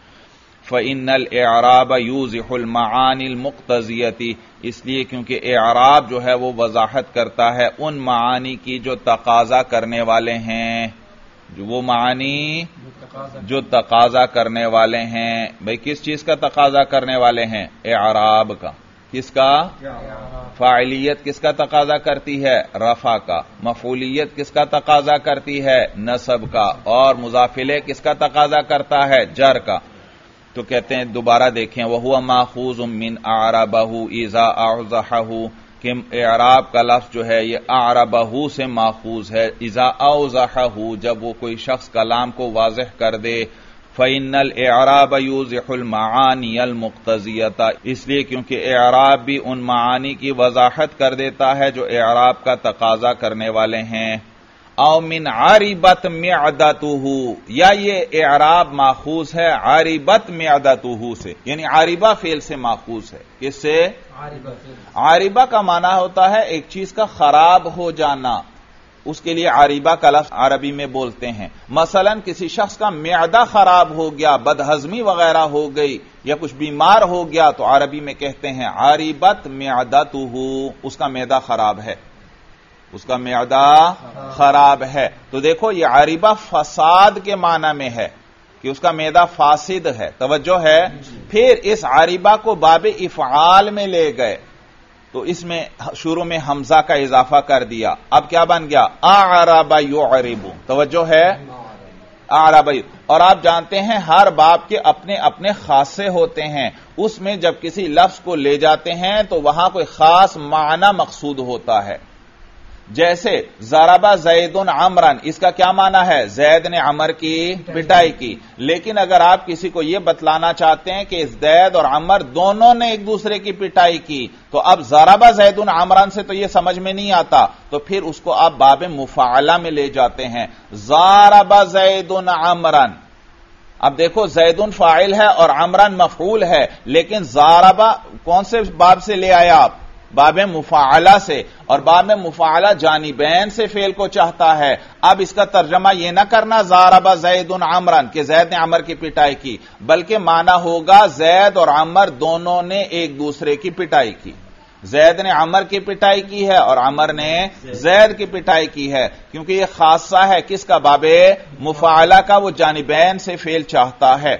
فإن الإعراب يوضح المعانی المقتضیۃ، اس لیے کیونکہ اعراب جو ہے وہ وضاحت کرتا ہے ان معانی کی جو تقاضا کرنے والے ہیں۔ وہ معانی جو تقاضا کرنے والے ہیں. بھئی کس چیز کا تقاضا کرنے والے ہیں؟ اعراب کا. کس کا؟ فاعلیت کس کا تقاضا کرتی ہے؟ رفع کا. مفعولیت کس کا تقاضا کرتی ہے؟ نصب کا. اور مضاف الیہ کس کا تقاضا کرتا ہے؟ جر کا. تو کہتے ہیں دوبارہ دیکھیں وَهُوَ مَأْخُوذٌ مِّنْ أَعْرَبَهُ إِذَا أَوْضَحَهُ کہ اعراب کا لفظ جو ہے یہ اعربہ سے ماخوذ ہے. اذا اوضحہ جب وہ کوئی شخص کلام کو واضح کر دے. فإن الإعراب يوضح المعانی المقتضیۃ اس لیے کیونکہ اعراب بھی ان معانی کی وضاحت کر دیتا ہے جو اعراب کا تقاضا کرنے والے ہیں. او من عاربت معدتہ یا یہ اعراب ماخوذ ہے عاربت معدتہ سے یعنی عاربہ فعل سے ماخوذ ہے. کس سے؟ عاربہ کا معنی ہوتا ہے ایک چیز کا خراب ہو جانا. اس کے لیے عاربہ کا لفظ عربی میں بولتے ہیں. مثلا کسی شخص کا معدہ خراب ہو گیا، بدہضمی وغیرہ ہو گئی یا کچھ بیمار ہو گیا تو عربی میں کہتے ہیں عاربت معدتہ اس کا معدہ خراب ہے. اس کا معدہ خراب ہے. تو دیکھو یہ عاربہ فساد کے معنی میں ہے کہ اس کا معدہ فاسد ہے. توجہ ہے. پھر اس عاربہ کو باب افعال میں لے گئے تو اس میں شروع میں حمزہ کا اضافہ کر دیا. اب کیا بن گیا؟ اعرب یعرب. توجہ ہے. اعرب. اور آپ جانتے ہیں ہر باب کے اپنے اپنے خاصے ہوتے ہیں. اس میں جب کسی لفظ کو لے جاتے ہیں تو وہاں کوئی خاص معنی مقصود ہوتا ہے. جیسے ضرب زید عمرا اس کا کیا معنی ہے؟ زید نے عمر کی پٹائی کی. لیکن اگر آپ کسی کو یہ بتلانا چاہتے ہیں کہ زید اور عمر دونوں نے ایک دوسرے کی پٹائی کی تو اب ضرب زید عمرا سے تو یہ سمجھ میں نہیں آتا تو پھر اس کو آپ باب مفاعلہ میں لے جاتے ہیں. ضرب زید عمرا. اب دیکھو زید فاعل ہے اور عمرا مفعول ہے لیکن ضرب کون سے باب سے لے آیا آپ؟ باب مفاعلہ سے. اور باب مفاعلہ جانبین سے فعل کو چاہتا ہے. اب اس کا ترجمہ یہ نہ کرنا ضرب زید عمرا کہ زید نے عمر کی پٹائی کی بلکہ معنی ہوگا زید اور عمر دونوں نے ایک دوسرے کی پٹائی کی. زید نے عمر کی پٹائی کی ہے اور عمر نے زید کی پٹائی کی ہے کیونکہ یہ خاصہ ہے کس کا؟ باب مفاعلہ کا. وہ جانبین سے فعل چاہتا ہے.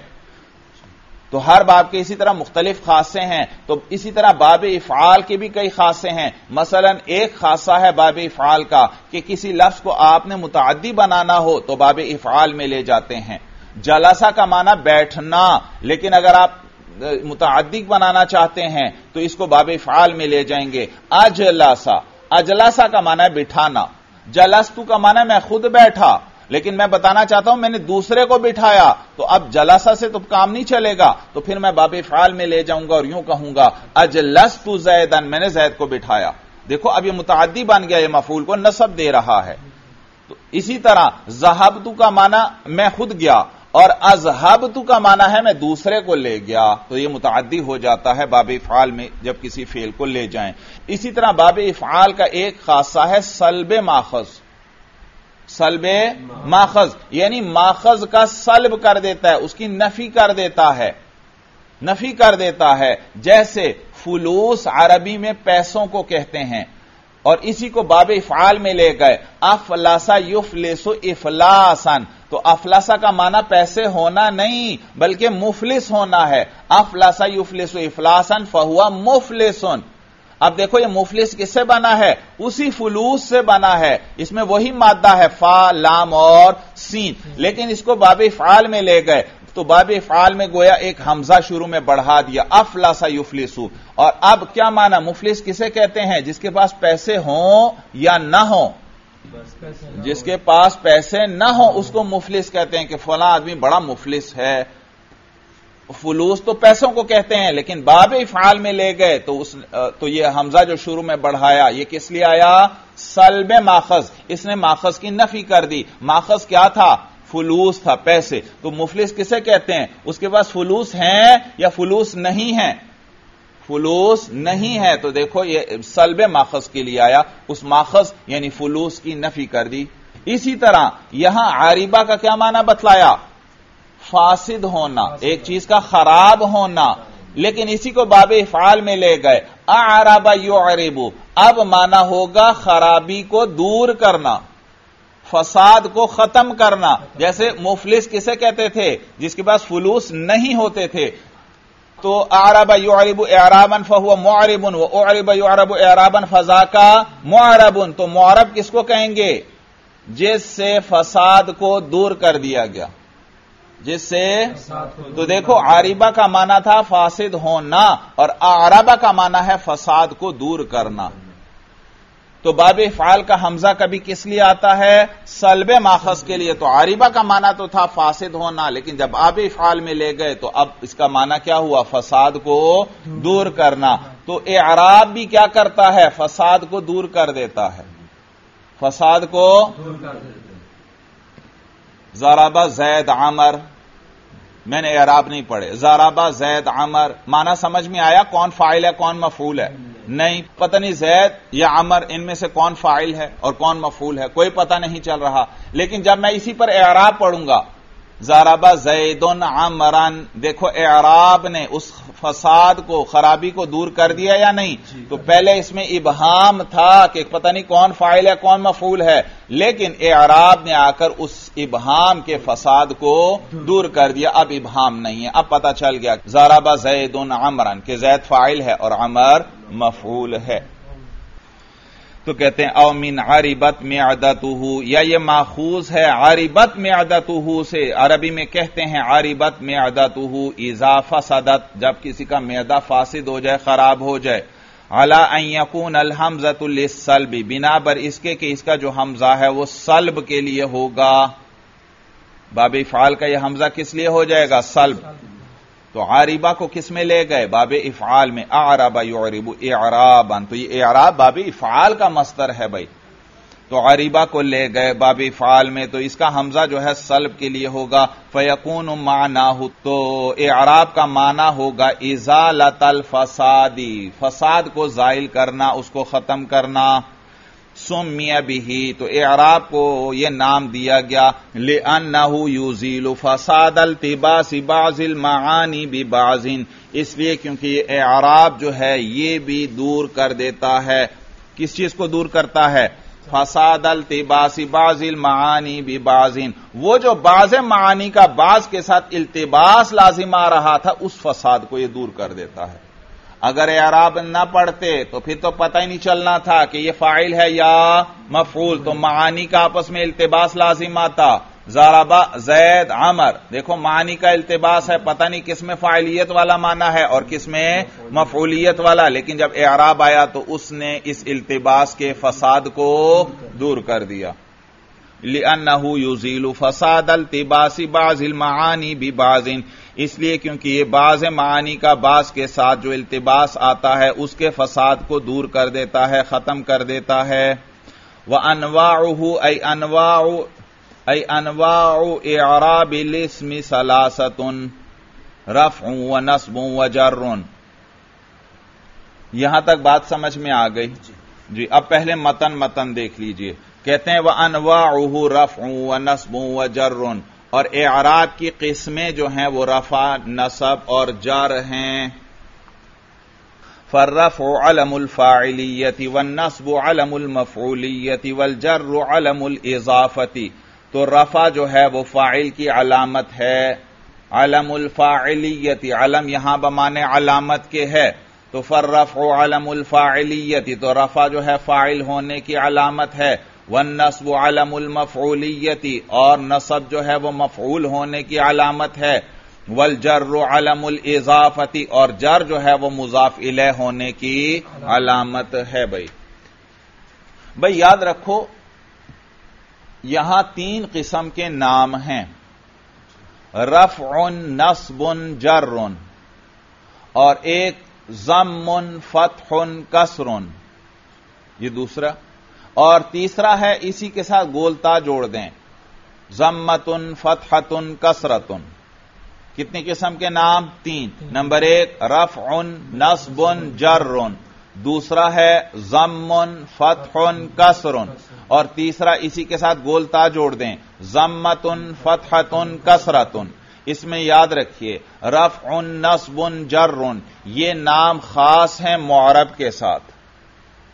تو ہر باب کے اسی طرح مختلف خاصے ہیں. تو اسی طرح باب افعال کے بھی کئی خاصے ہیں. مثلا ایک خاصہ ہے باب افعال کا کہ کسی لفظ کو آپ نے متعدی بنانا ہو تو باب افعال میں لے جاتے ہیں. جلسہ کا معنی بیٹھنا لیکن اگر آپ متعدی بنانا چاہتے ہیں تو اس کو باب افعال میں لے جائیں گے. اجلسہ. اجلسہ کا معنی ہے بٹھانا. جلستو کا معنی ہے میں خود بیٹھا لیکن میں بتانا چاہتا ہوں میں نے دوسرے کو بٹھایا تو اب جلسہ سے تو کام نہیں چلے گا تو پھر میں باب افعال میں لے جاؤں گا اور یوں کہوں گا اجلست زیدن میں نے زید کو بٹھایا. دیکھو اب یہ متعدی بن گیا. یہ مفعول کو نصب دے رہا ہے. تو اسی طرح ذہبت کا معنی میں خود گیا اور اذهبت کا معنی ہے میں دوسرے کو لے گیا تو یہ متعدی ہو جاتا ہے باب افعال میں جب کسی فعل کو لے جائیں. اسی طرح باب افعال کا ایک خاصہ ہے سلب ماخذ. سلب ماخذ یعنی ماخذ کا سلب کر دیتا ہے اس کی نفی کر دیتا ہے. نفی کر دیتا ہے. جیسے فلوس عربی میں پیسوں کو کہتے ہیں اور اسی کو باب افعال میں لے گئے. افلاسا یفلس افلاسا. تو افلاسا کا معنی پیسے ہونا نہیں بلکہ مفلس ہونا ہے. افلاسا یفلس افلاسا فہو مفلس. اب دیکھو یہ مفلس کس سے بنا ہے؟ اسی فلوس سے بنا ہے. اس میں وہی مادہ ہے فا لام اور سین لیکن اس کو باب افعال میں لے گئے تو باب افعال میں گویا ایک حمزہ شروع میں بڑھا دیا. افلاسا یفلسو. اور اب کیا معنی؟ مفلس کسے کہتے ہیں؟ جس کے پاس پیسے ہوں یا نہ ہوں. جس کے پاس پیسے نہ ہوں اس کو مفلس کہتے ہیں کہ فلاں آدمی بڑا مفلس ہے. فلوس تو پیسوں کو کہتے ہیں لیکن باب افعال میں لے گئے تو یہ حمزہ جو شروع میں بڑھایا یہ کس لیے آیا؟ سلب ماخذ. اس نے ماخذ کی نفی کر دی. ماخذ کیا تھا؟ فلوس تھا پیسے. تو مفلس کسے کہتے ہیں؟ اس کے پاس فلوس ہیں یا فلوس نہیں ہیں؟ فلوس نہیں ہے. تو دیکھو یہ سلب ماخذ کے لیے آیا. اس ماخذ یعنی فلوس کی نفی کر دی. اسی طرح یہاں عاربہ کا کیا معنی بتلایا؟ فاسد ہونا ایک چیز کا خراب ہونا لیکن اسی کو باب افعال میں لے گئے. اعرب یعرب. اب معنی ہوگا خرابی کو دور کرنا. فساد کو ختم کرنا. جیسے مفلس کسے کہتے تھے؟ جس کے پاس فلوس نہیں ہوتے تھے. تو اعرب یعرب اعرابا فهو معرب واعرب یعرب اعرابا فذاک معرب. تو معرب کس کو کہیں گے؟ جس سے فساد کو دور کر دیا گیا. جس سے تو دیکھو عاربہ کا معنی تھا فاسد ہونا اور اعربہ کا معنی ہے فساد کو دور کرنا. تو باب افعال کا حمزہ کبھی کس لیے آتا ہے؟ سلب ماخذ کے لیے. تو عاربہ کا معنی تو تھا فاسد ہونا، لیکن جب باب افعال میں لے گئے تو اب اس کا معنی کیا ہوا؟ فساد کو دور کرنا. تو اعراب بھی کیا کرتا ہے؟ فساد کو دور کر دیتا ہے. فساد کو ضرب زید عمر، میں نے اعراب نہیں پڑھے. ضرب زید عمر معنی سمجھ میں آیا؟ کون فاعل ہے کون مفعول ہے؟ نہیں پتہ نہیں زید یا عمر ان میں سے کون فاعل ہے اور کون مفعول ہے، کوئی پتہ نہیں چل رہا. لیکن جب میں اسی پر اعراب پڑھوں گا ضرب زید عمرا، دیکھو اعراب نے اس فساد کو خرابی کو دور کر دیا یا نہیں؟ تو پہلے اس میں ابہام تھا کہ پتہ نہیں کون فاعل ہے کون مفعول ہے، لیکن اعراب نے آ کر اس ابہام کے فساد کو دور کر دیا. اب ابہام نہیں ہے، اب پتہ چل گیا ضرب زید عمرا کہ زید فاعل ہے اور عمر مفعول ہے. تو کہتے ہیں او من عربت معدتہ، یا یہ ماخوذ ہے عربت معدتہ سے. عربی میں کہتے ہیں عربت معدتہ اذا فسدت، جب کسی کا معدہ فاسد ہو جائے خراب ہو جائے. علی ان یکون الحمزۃ للسلب، بنا بر اس کے کہ اس کا جو حمزہ ہے وہ سلب کے لیے ہوگا. باب افعال کا یہ حمزہ کس لیے ہو جائے گا؟ سلب. تو عاربہ کو کس میں لے گئے؟ باب افعال میں. اعرب یعرب اعرابا، تو یہ اعراب باب افعال کا مصدر ہے بھائی. تو عاربہ کو لے گئے باب افعال میں، تو اس کا حمزہ جو ہے سلب کے لیے ہوگا. فیکون معناہ، تو اعراب کا معنی ہوگا ازالۃ الفساد، فساد کو زائل کرنا، اس کو ختم کرنا. سمی بہ، تو اعراب کو یہ نام دیا گیا لأنہ یزیل فساد التباس بعض المعانی ببعض، اس لیے کیونکہ یہ اعراب جو ہے یہ بھی دور کر دیتا ہے. کس چیز کو دور کرتا ہے؟ فساد التباس بعض المعانی ببعض، وہ جو بعض معانی کا بعض کے ساتھ التباس لازم آ رہا تھا اس فساد کو یہ دور کر دیتا ہے. اگر اعراب نہ پڑھتے تو پھر تو پتہ ہی نہیں چلنا تھا کہ یہ فاعل ہے یا مفعول، تو معانی کا آپس میں التباس لازم آتا. ضرب زید عمر، دیکھو معانی کا التباس ہے، پتہ نہیں کس میں فاعلیت والا معنی ہے اور کس میں مفعولیت والا، لیکن جب اعراب آیا تو اس نے اس التباس کے فساد کو دور کر دیا. لأنہ یزیل فساد التباس بعض المعانی ببعض، اس لیے کیونکہ یہ بعض معانی کا بعض کے ساتھ جو التباس آتا ہے اس کے فساد کو دور کر دیتا ہے، ختم کر دیتا ہے. وَأَنْوَاعُهُ أي أنواع إعراب الاسم ثلاثة رفع ونصب وجر. یہاں تک بات سمجھ میں آ گئی جی. اب پہلے متن دیکھ لیجئے. کہتے ہیں وَأَنْوَاعُهُ رَفْعٌ وَنَصْبٌ وَجَرٌ، اور اعراب کی قسمیں جو ہیں وہ رفع، نصب اور جر ہیں. فالرفع علم الفاعلیت والنصب علم المفعولیت والجر علم الاضافت، تو رفع جو ہے وہ فاعل کی علامت ہے. علم الفاعلیت، علم یہاں بمانے علامت کے ہے، تو فالرفع علم الفاعلیت، تو رفع جو ہے فاعل ہونے کی علامت ہے. والنصب علم المفعولیت، اور نصب جو ہے وہ مفعول ہونے کی علامت ہے. والجر علم الاضافت، اور جر جو ہے وہ مضاف الیہ ہونے کی علامت ہے. بھائی یاد رکھو یہاں 3 قسم کے نام ہیں، رفع، نصب، جر، اور ایک ضم، فتح، کسر، یہ دوسرا. اور تیسرا ہے اسی کے ساتھ گولتا جوڑ دیں، ضمۃ، فتحۃ، کسرۃ. کتنی قسم کے نام؟ 3. نمبر 1 رفع، نصب، جر، دوسرا ہے ضم، فتح، کسر، اور تیسرا اسی کے ساتھ گولتا جوڑ دیں، ضمۃ، فتحۃ، کسرۃ. اس میں یاد رکھیے رفع، نصب، جر یہ نام خاص ہیں معرب کے ساتھ.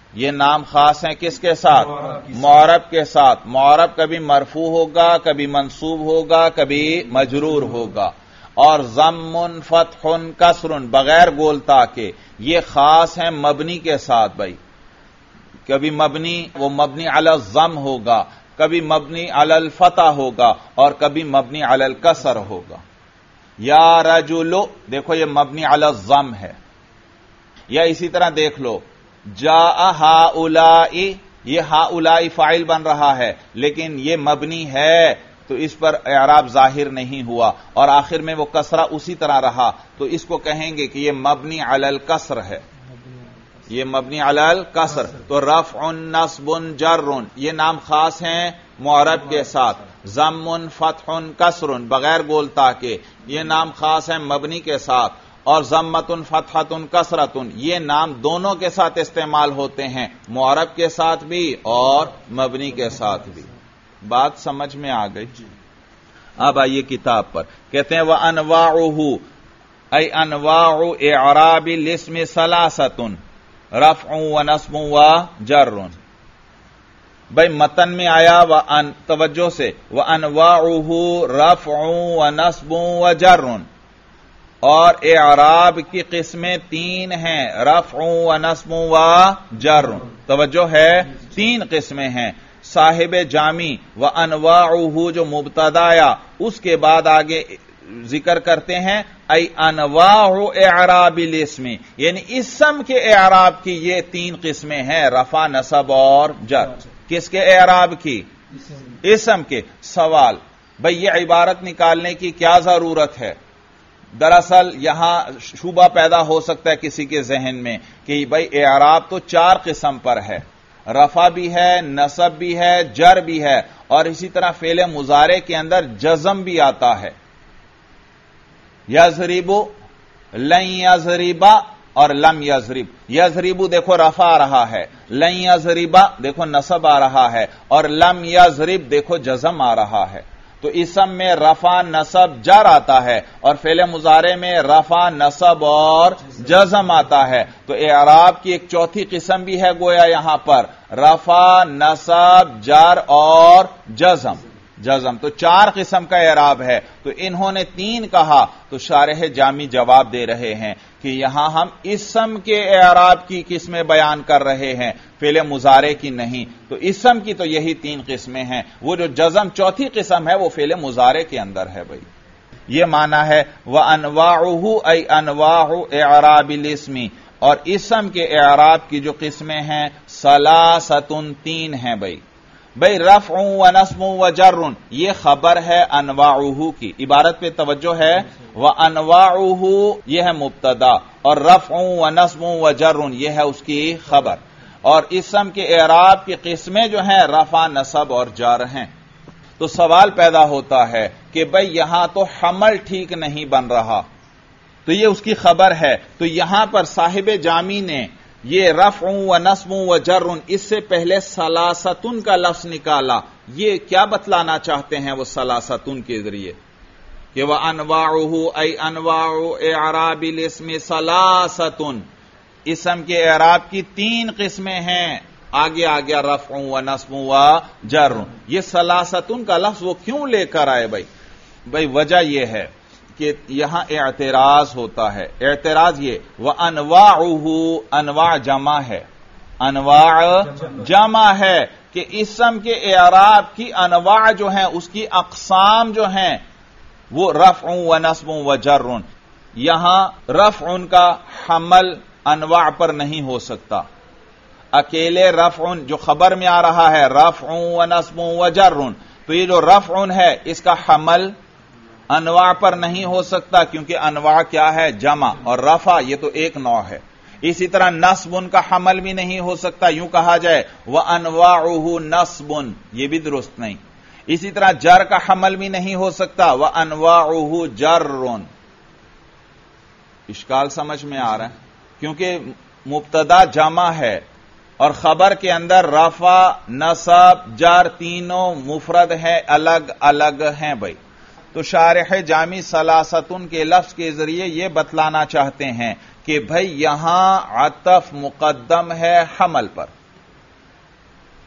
یہ نام خاص ہیں کس کے ساتھ؟ معرب کے ساتھ. معرب کبھی مرفوع ہوگا، کبھی منصوب ہوگا، کبھی مجرور ہوگا. اور ضم فتح کسر بغیر گولتا کے یہ خاص ہیں مبنی کے ساتھ. بھائی کبھی مبنی وہ مبنی علی الضم ہوگا، کبھی مبنی علی الفتح ہوگا، اور کبھی مبنی علی الکسر ہوگا. یا رجل دیکھو یہ مبنی علی الضم ہے. یا اسی طرح دیکھ لو جاء ہؤلاء، یہ ہؤلاء فاعل بن رہا ہے لیکن یہ مبنی ہے تو اس پر اعراب ظاہر نہیں ہوا، اور آخر میں وہ کسرہ اسی طرح رہا، تو اس کو کہیں گے کہ یہ مبنی علی الکسر ہے. یہ مبنی علی الکسر. تو رفع نصب جر یہ نام خاص ہیں معرب کے ساتھ. ضم فتح کسر بغیر گولتا کے یہ نام خاص ہیں مبنی کے ساتھ. اور ضمۃ فتحۃ کسرۃ یہ نام دونوں کے ساتھ استعمال ہوتے ہیں، معرب کے ساتھ بھی اور مبنی کے ساتھ بھی. بات سمجھ میں آ گئی؟ اب آئیے کتاب پر. کہتے ہیں وَأَنْوَاعُهُ أي أنواع إعراب الاسم ثلاثة رفع ونصب وجر. بھائی متن میں آیا توجہ سے وَأَنْوَاعُهُ رفع ونصب وجر، اور اعراب کی قسمیں تین ہیں، رفع ونصب وجر. توجہ ہے، تین قسمیں ہیں. صاحب جامی وَأَنْوَاعُهُ جو مبتدا آیا اس کے بعد آگے ذکر کرتے ہیں ای انواع اعراب الاسم، یعنی اسم کے اعراب کی یہ تین قسمیں ہیں، رفع نصب اور جر. کس کے اعراب کی؟ اسم کے. سوال بھئی یہ عبارت نکالنے کی کیا ضرورت ہے؟ دراصل یہاں شبہ پیدا ہو سکتا ہے کسی کے ذہن میں کہ بھئی اعراب تو چار قسم پر ہے، رفع بھی ہے، نصب بھی ہے، جر بھی ہے، اور اسی طرح فعل مضارع کے اندر جزم بھی آتا ہے. یضرب، لن یضرب اور لم یضرب. یضرب دیکھو رفع آ رہا ہے، لن یضرب دیکھو نصب آ رہا ہے، اور لم یضرب دیکھو جزم آ رہا ہے. تو اسم میں رفع نصب جر آتا ہے اور فعل مضارع میں رفع نصب اور جزم آتا ہے. تو اعراب کی ایک چوتھی قسم بھی ہے گویا یہاں پر، رفع نصب جر اور جزم. تو چار قسم کا اعراب ہے. تو انہوں نے تین کہا تو شارح جامی جواب دے رہے ہیں کہ یہاں ہم اسم کے اعراب کی قسمیں بیان کر رہے ہیں، فعل مضارع کی نہیں. تو اسم کی تو یہی تین قسمیں ہیں، وہ جو جزم چوتھی قسم ہے وہ فعل مضارع کے اندر ہے. بھائی یہ معنی ہے وَأَنْوَاعُهُ أي أَنْوَاعُ إِعْرَابِ الْاسْمِ، اور اسم کے اعراب کی جو قسمیں ہیں ثلاثۃ تین ہیں. بھئی رفع و نصب و جر یہ خبر ہے انواعہ کی. عبارت پہ توجہ ہے، وانواعہ یہ ہے مبتدا اور رفع و نصب و جر یہ ہے اس کی خبر. اور اسم کے اعراب کی قسمیں جو ہیں رفع نصب اور جر ہیں. تو سوال پیدا ہوتا ہے کہ بھئی یہاں تو حمل ٹھیک نہیں بن رہا، تو یہ اس کی خبر ہے. تو یہاں پر صاحب جامی نے یہ رفع و نصب و جر اس سے پہلے ثلاثتن کا لفظ نکالا. یہ کیا بتلانا چاہتے ہیں وہ ثلاثتن کے ذریعے کہ وَأَنْوَاعُهُ أَيْ أَنْوَاعُ إِعْرَابِ الْاسْمِ ثَلَاثَةٌ، اسم کے اعراب کی تین قسمیں ہیں. آگے رفع و نصب و جر. یہ ثلاثتن کا لفظ وہ کیوں لے کر آئے؟ بھائی وجہ یہ ہے کہ یہاں اعتراض ہوتا ہے. اعتراض یہ وَأَنْوَاعُهُ انواع جمع ہے، انواع جمع ہے کہ اسم کے اعراب کی انواع جو ہیں اس کی اقسام جو ہیں وہ رفع و نصب و جر. یہاں رفع کا حمل انواع پر نہیں ہو سکتا. اکیلے رفع جو خبر میں آ رہا ہے رفع و نصب و جر، تو یہ جو رفع ہے اس کا حمل انواع پر نہیں ہو سکتا کیونکہ انواع کیا ہے؟ جمع، اور رفع یہ تو ایک نوع ہے. اسی طرح نصب کا حمل بھی نہیں ہو سکتا، یوں کہا جائے وَأَنْوَاعُهُ نَصْبٌ، یہ بھی درست نہیں. اسی طرح جر کا حمل بھی نہیں ہو سکتا وَأَنْوَاعُهُ جَرٌ. اشکال سمجھ میں آ رہا ہے کیونکہ مبتدا جمع ہے اور خبر کے اندر رفع نصب جر تینوں مفرد ہیں، الگ الگ ہیں. بھائی تو شارح جامی ثلاثتن کے لفظ کے ذریعے یہ بتلانا چاہتے ہیں کہ بھئی یہاں عطف مقدم ہے حمل پر.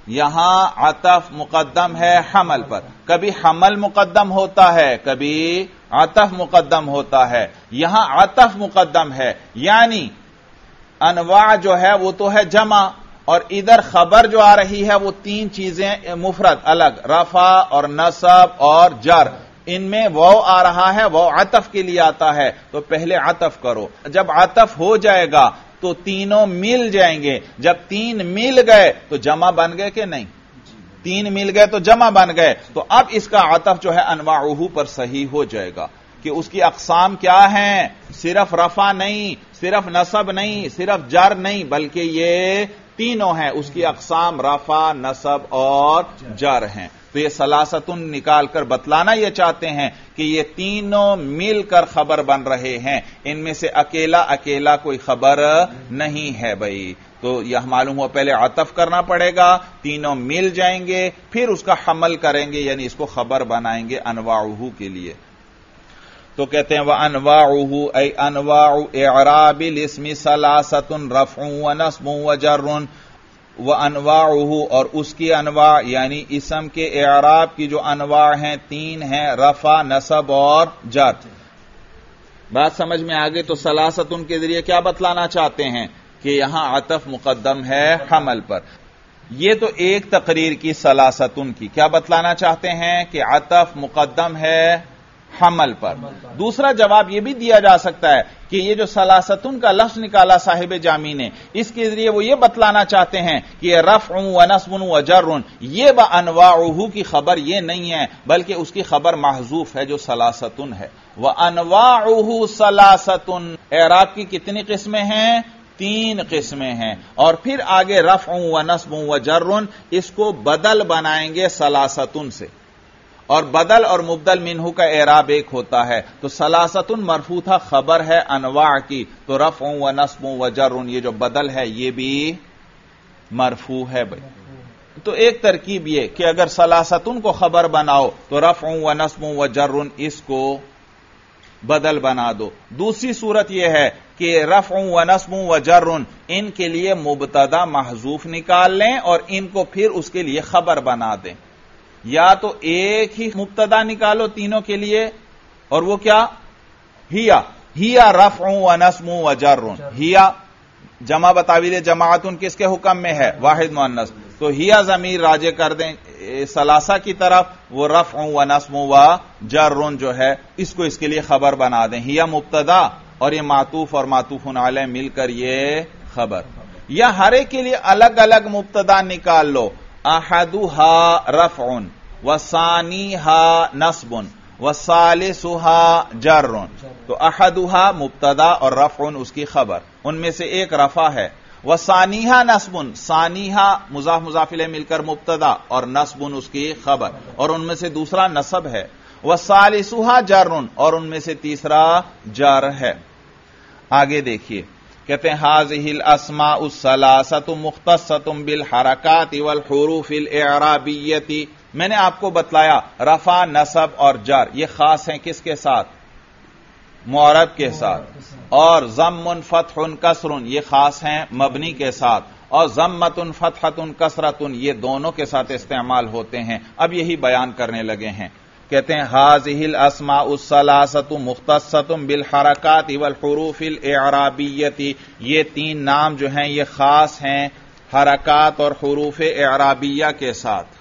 یہاں عطف مقدم ہے حمل پر، کبھی حمل مقدم ہوتا ہے، کبھی عطف مقدم ہوتا ہے، یہاں عطف مقدم ہے، یعنی انواع جو ہے وہ تو ہے جمع، اور ادھر خبر جو آ رہی ہے وہ تین چیزیں مفرد الگ، رفع اور نصب اور جر، ان میں واو آ رہا ہے، واو عطف کے لیے آتا ہے، تو پہلے عطف کرو، جب عطف ہو جائے گا تو تینوں مل جائیں گے، جب تین مل گئے تو جمع بن گئے کہ نہیں؟ تین مل گئے تو جمع بن گئے، تو اب اس کا عطف جو ہے انواعہ پر صحیح ہو جائے گا کہ اس کی اقسام کیا ہیں، صرف رفع نہیں، صرف نصب نہیں، صرف جر نہیں، بلکہ یہ تینوں ہیں، اس کی اقسام رفع، نصب اور جر ہیں۔ تو یہ ثلاثتن نکال کر بتلانا یہ چاہتے ہیں کہ یہ تینوں مل کر خبر بن رہے ہیں، ان میں سے اکیلا اکیلا کوئی خبر نہیں ہے بھائی، تو یہ معلوم ہوا پہلے عطف کرنا پڑے گا، تینوں مل جائیں گے، پھر اس کا حمل کریں گے، یعنی اس کو خبر بنائیں گے انواعہ کے لیے۔ تو کہتے ہیں وَأَنْوَاعُهُ أي أَنْوَاعُ إِعْرَابِ الْاسْمِ ثَلَاثَةٌ رَفْعٌ وَنَصْبٌ وَجَرٌ، وَأَنْوَاعُهُ اور اس کی انواع یعنی اسم کے اعراب کی جو انواع ہیں تین ہیں، رفع، نصب اور جر۔ بات سمجھ میں آگے؟ تو ثلاثتن کے ذریعے کیا بتلانا چاہتے ہیں کہ یہاں عطف مقدم ہے حمل پر۔ یہ تو ایک تقریر کی ثلاثتن کی، کیا بتلانا چاہتے ہیں کہ عطف مقدم ہے حمل پر۔ دوسرا جواب یہ بھی دیا جا سکتا ہے کہ یہ جو ثلاثتن کا لفظ نکالا صاحب جامی نے، اس کے ذریعے وہ یہ بتلانا چاہتے ہیں کہ یہ رفع و نصب و جر، یہ بانواعہ کی خبر یہ نہیں ہے، بلکہ اس کی خبر محذوف ہے جو ثلاثتن ہے۔ وانواعہ ثلاثتن، اعراب کی کتنی قسمیں ہیں؟ تین قسمیں ہیں، اور پھر آگے رفع و نصب و جر، اس کو بدل بنائیں گے ثلاثتن سے، اور بدل اور مبدل منہ کا اعراب ایک ہوتا ہے، تو ثلاثتن مرفوعہ خبر ہے انواع کی، تو رفع و نصب و جر، یہ جو بدل ہے یہ بھی مرفوع ہے بھائی۔ تو ایک ترکیب یہ کہ اگر ثلاثتن کو خبر بناؤ تو رفع و نصب و جر اس کو بدل بنا دو۔ دوسری صورت یہ ہے کہ رفع و نصب و جر ان کے لیے مبتدا محذوف نکال لیں اور ان کو پھر اس کے لیے خبر بنا دیں، یا تو ایک ہی مبتدا نکالو تینوں کے لیے، اور وہ کیا؟ ہیا رفع و نصب و جر، ہیا جمع بتاویل جماعتن کس کے حکم میں ہے؟ واحد مؤنث، تو ہیا ضمیر راجع کر دیں ثلاثہ کی طرف، وہ رفع و نصب و جر جو ہے اس کو اس کے لیے خبر بنا دیں، ہیا مبتدا اور یہ معطوف اور معطوف علیہ مل کر یہ خبر، یا ہر ایک کے لیے الگ الگ مبتدا نکال لو، احدها رفع وثانیها نصب وثالثها جر، تو احدها مبتدا اور رفع اس کی خبر، ان میں سے ایک رفع ہے، وثانیها نصب، ثانیها مضاف مضاف الیہ مل کر مبتدا اور نصب اس کی خبر، اور ان میں سے دوسرا نصب ہے، وثالثها جر، اور ان میں سے تیسرا جر ہے۔ آگے دیکھیے، کہتے ہیں هذه الاسماء الثلاثه مختصة بالحركات والحروف الاعرابیة، میں نے آپ کو بتلایا رفع، نصب اور جر یہ خاص ہیں کس کے ساتھ؟ معرب کے ساتھ، اور ضم فتح کسر یہ خاص ہیں مبنی کے ساتھ، اور ضمۃ فتحۃ کسرۃ یہ دونوں کے ساتھ استعمال ہوتے ہیں۔ اب یہی بیان کرنے لگے ہیں، کہتے ہیں هذه الاسماء الثلاثه مختصة بالحركات والحروف الاعرابية، یہ تین نام جو ہیں یہ خاص ہیں حرکات اور حروف اعرابیہ کے ساتھ۔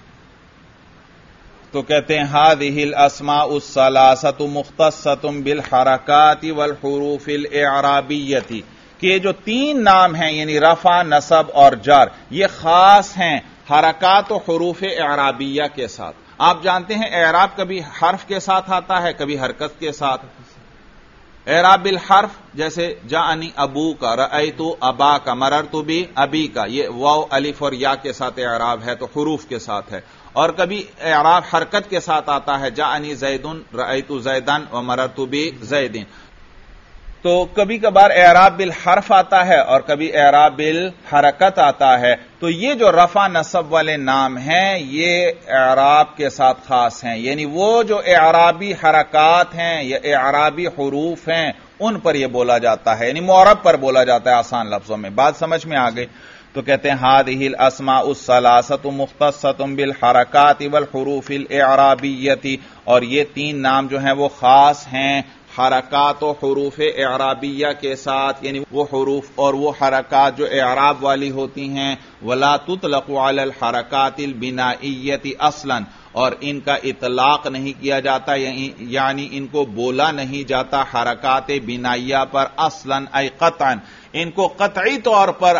تو کہتے ہیں هذه الاسماء الثلاثه مختصة بالحركات والحروف الاعرابية، کہ جو تین نام ہیں یعنی رفع، نصب اور جر یہ خاص ہیں حرکات و حروف اعرابیہ کے ساتھ۔ آپ جانتے ہیں اعراب کبھی حرف کے ساتھ آتا ہے، کبھی حرکت کے ساتھ۔ اعراب بالحرف جیسے جاءنی ابوکا، رأیت اباکا، مررت بی ابیکا، یہ واو الف اور یا کے ساتھ اعراب ہے تو حروف کے ساتھ ہے، اور کبھی اعراب حرکت کے ساتھ آتا ہے، جاءنی زیدن، رأیت زیدن ومررت بی زیدن۔ تو کبھی کبھار اعراب بالحرف آتا ہے اور کبھی اعراب بالحرکت آتا ہے، تو یہ جو رفع نصب والے نام ہیں یہ اعراب کے ساتھ خاص ہیں، یعنی وہ جو اعرابی حرکات ہیں یا اعرابی حروف ہیں ان پر یہ بولا جاتا ہے، یعنی معرب پر بولا جاتا ہے آسان لفظوں میں۔ بات سمجھ میں آ گئی؟ تو کہتے ہیں ہذہ الاسماء الثلاثۃ مختصۃ بالحرکات والحروف الاعرابیۃ، اور یہ 3 نام جو ہیں وہ خاص ہیں حرکات و حروف اعرابیہ کے ساتھ، یعنی وہ حروف اور وہ حرکات جو اعراب والی ہوتی ہیں. ولا تطلق علی الحرکات البنائیۃ اصلا، اور ان کا اطلاق نہیں کیا جاتا، یعنی ان کو بولا نہیں جاتا حرکات بنائیہ پر اصلا ای قطعا، ان کو قطعی طور پر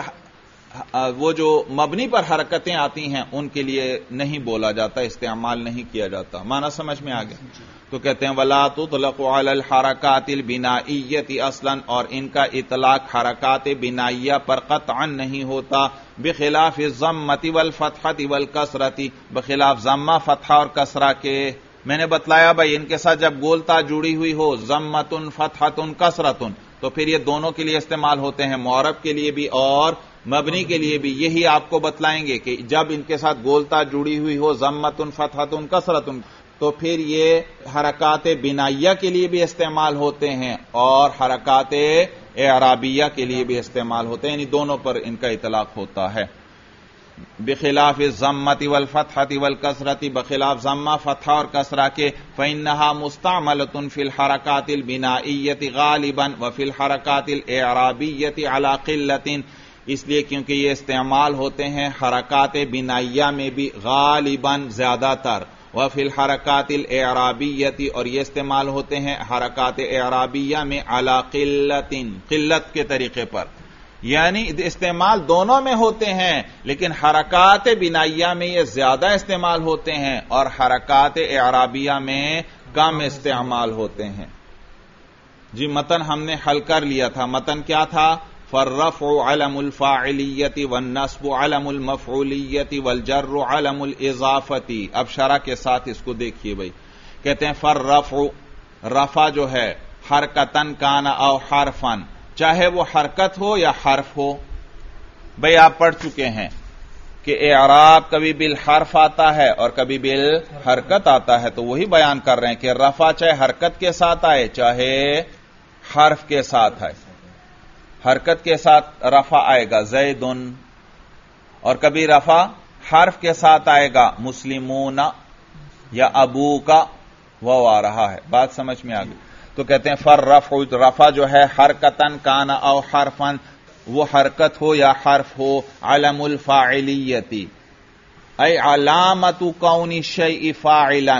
وہ جو مبنی پر حرکتیں آتی ہیں ان کے لیے نہیں بولا جاتا، استعمال نہیں کیا جاتا. معنی سمجھ میں آ گیا؟ تو کہتے ہیں ولا تطلق علی الحرکات البنائیۃ اصلا، اور ان کا اطلاق حرکات بنائیہ پر قطعا نہیں ہوتا. بخلاف الضمۃ والفتحۃ والکسرۃ، بخلاف ضمہ فتحہ اور کسرہ کے. میں نے بتلایا بھائی ان کے ساتھ جب گولتا جڑی ہوئی ہو ضمۃ فتحۃ کسرۃ تو پھر یہ دونوں کے لیے استعمال ہوتے ہیں، معرب کے لیے بھی اور مبنی کے لیے بھی. یہی آپ کو بتلائیں گے کہ جب ان کے ساتھ گولتا جڑی ہوئی ہو ضمۃ فتحۃ کسرۃ تو پھر یہ حرکات بنائیہ کے لیے بھی استعمال ہوتے ہیں اور حرکات اعرابیہ کے لیے بھی استعمال ہوتے ہیں، یعنی دونوں پر ان کا اطلاق ہوتا ہے. بخلاف الضمۃ والفتحۃ والکسرۃ، بخلاف ضمہ فتحہ اور کسرہ کے. فإنها مستعملۃ فی الحرکات البنائیۃ غالبا وفی الحرکات الاعرابیۃ علی قلۃ، اس لیے کیونکہ یہ استعمال ہوتے ہیں حرکات بنائیہ میں بھی غالباً زیادہ تر، وفی الحرکات الاعرابیۃ، اور یہ استعمال ہوتے ہیں حرکات اعرابیہ میں علی قلۃ، قلت کے طریقے پر، یعنی استعمال دونوں میں ہوتے ہیں لیکن حرکات بنائیہ میں یہ زیادہ استعمال ہوتے ہیں اور حرکات اعرابیہ میں کم استعمال ہوتے ہیں. جی متن ہم نے حل کر لیا تھا. متن کیا تھا؟ فالرفع علم الفاعلیت والنصب علم المفعولیت والجر علم الاضافت. اب شرح کے ساتھ اس کو دیکھیے بھائی. کہتے ہیں فالرفع، رفع جو ہے حرکتن کان او حرفن، چاہے وہ حرکت ہو یا حرف ہو. بھئی آپ پڑھ چکے ہیں کہ اعراب کبھی بالحرف آتا ہے اور کبھی بالحرکت آتا ہے، تو وہی بیان کر رہے ہیں کہ رفع چاہے حرکت کے ساتھ آئے چاہے حرف کے ساتھ آئے. حرکت کے ساتھ رفع آئے گا زیدن، اور کبھی رفع حرف کے ساتھ آئے گا مسلمون یا ابو کا، وہ آ رہا ہے. بات سمجھ میں آ گئی؟ تو کہتے ہیں فالرفع، رفع جو ہے حرکتن کان او حرفن، وہ حرکت ہو یا حرف ہو. علم الفاعلیتی ای علامت کون الشیء فاعلا.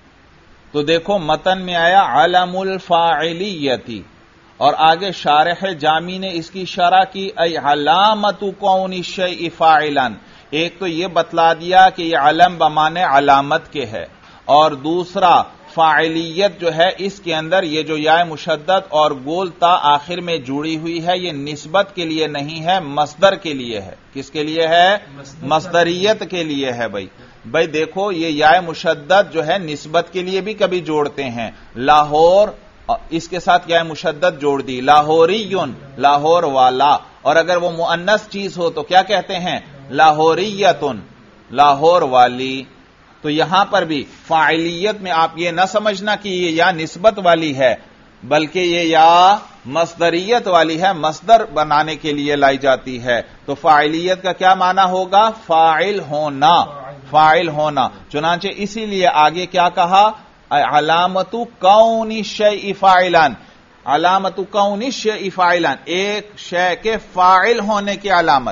تو دیکھو متن میں آیا علم الفاعلیتی، اور آگے شارح جامی نے اس کی شرح کی ای علامت کون الشیء فاعلا. ایک تو یہ بتلا دیا کہ یہ علم بمانے علامت کے ہے، اور دوسرا فاعلیت جو ہے اس کے اندر یہ جو یا مشدد اور گول تا آخر میں جڑی ہوئی ہے یہ نسبت کے لیے نہیں ہے، مصدر کے لیے ہے. کس کے لیے ہے؟ مصدریت کے لیے ہے. بھائی دیکھو یہ یا مشدد جو ہے نسبت کے لیے بھی کبھی جوڑتے ہیں. لاہور، اس کے ساتھ یا مشدد جوڑ دی، لاہوریون، لاہور والا. اور اگر وہ مؤنث چیز ہو تو کیا کہتے ہیں؟ لاہوریتن، لاہور والی. تو یہاں پر بھی فاعلیت میں آپ یہ نہ سمجھنا کہ یہ یا نسبت والی ہے، بلکہ یہ یا مصدریت والی ہے، مصدر بنانے کے لیے لائی جاتی ہے. تو فاعلیت کا کیا معنی ہوگا؟ فاعل ہونا، فاعل ہونا. چنانچہ اسی لیے آگے کیا کہا؟ علامت کون الشیء فاعلا، علامت کون الشیء فاعلا، ایک شے کے فاعل ہونے کی علامت.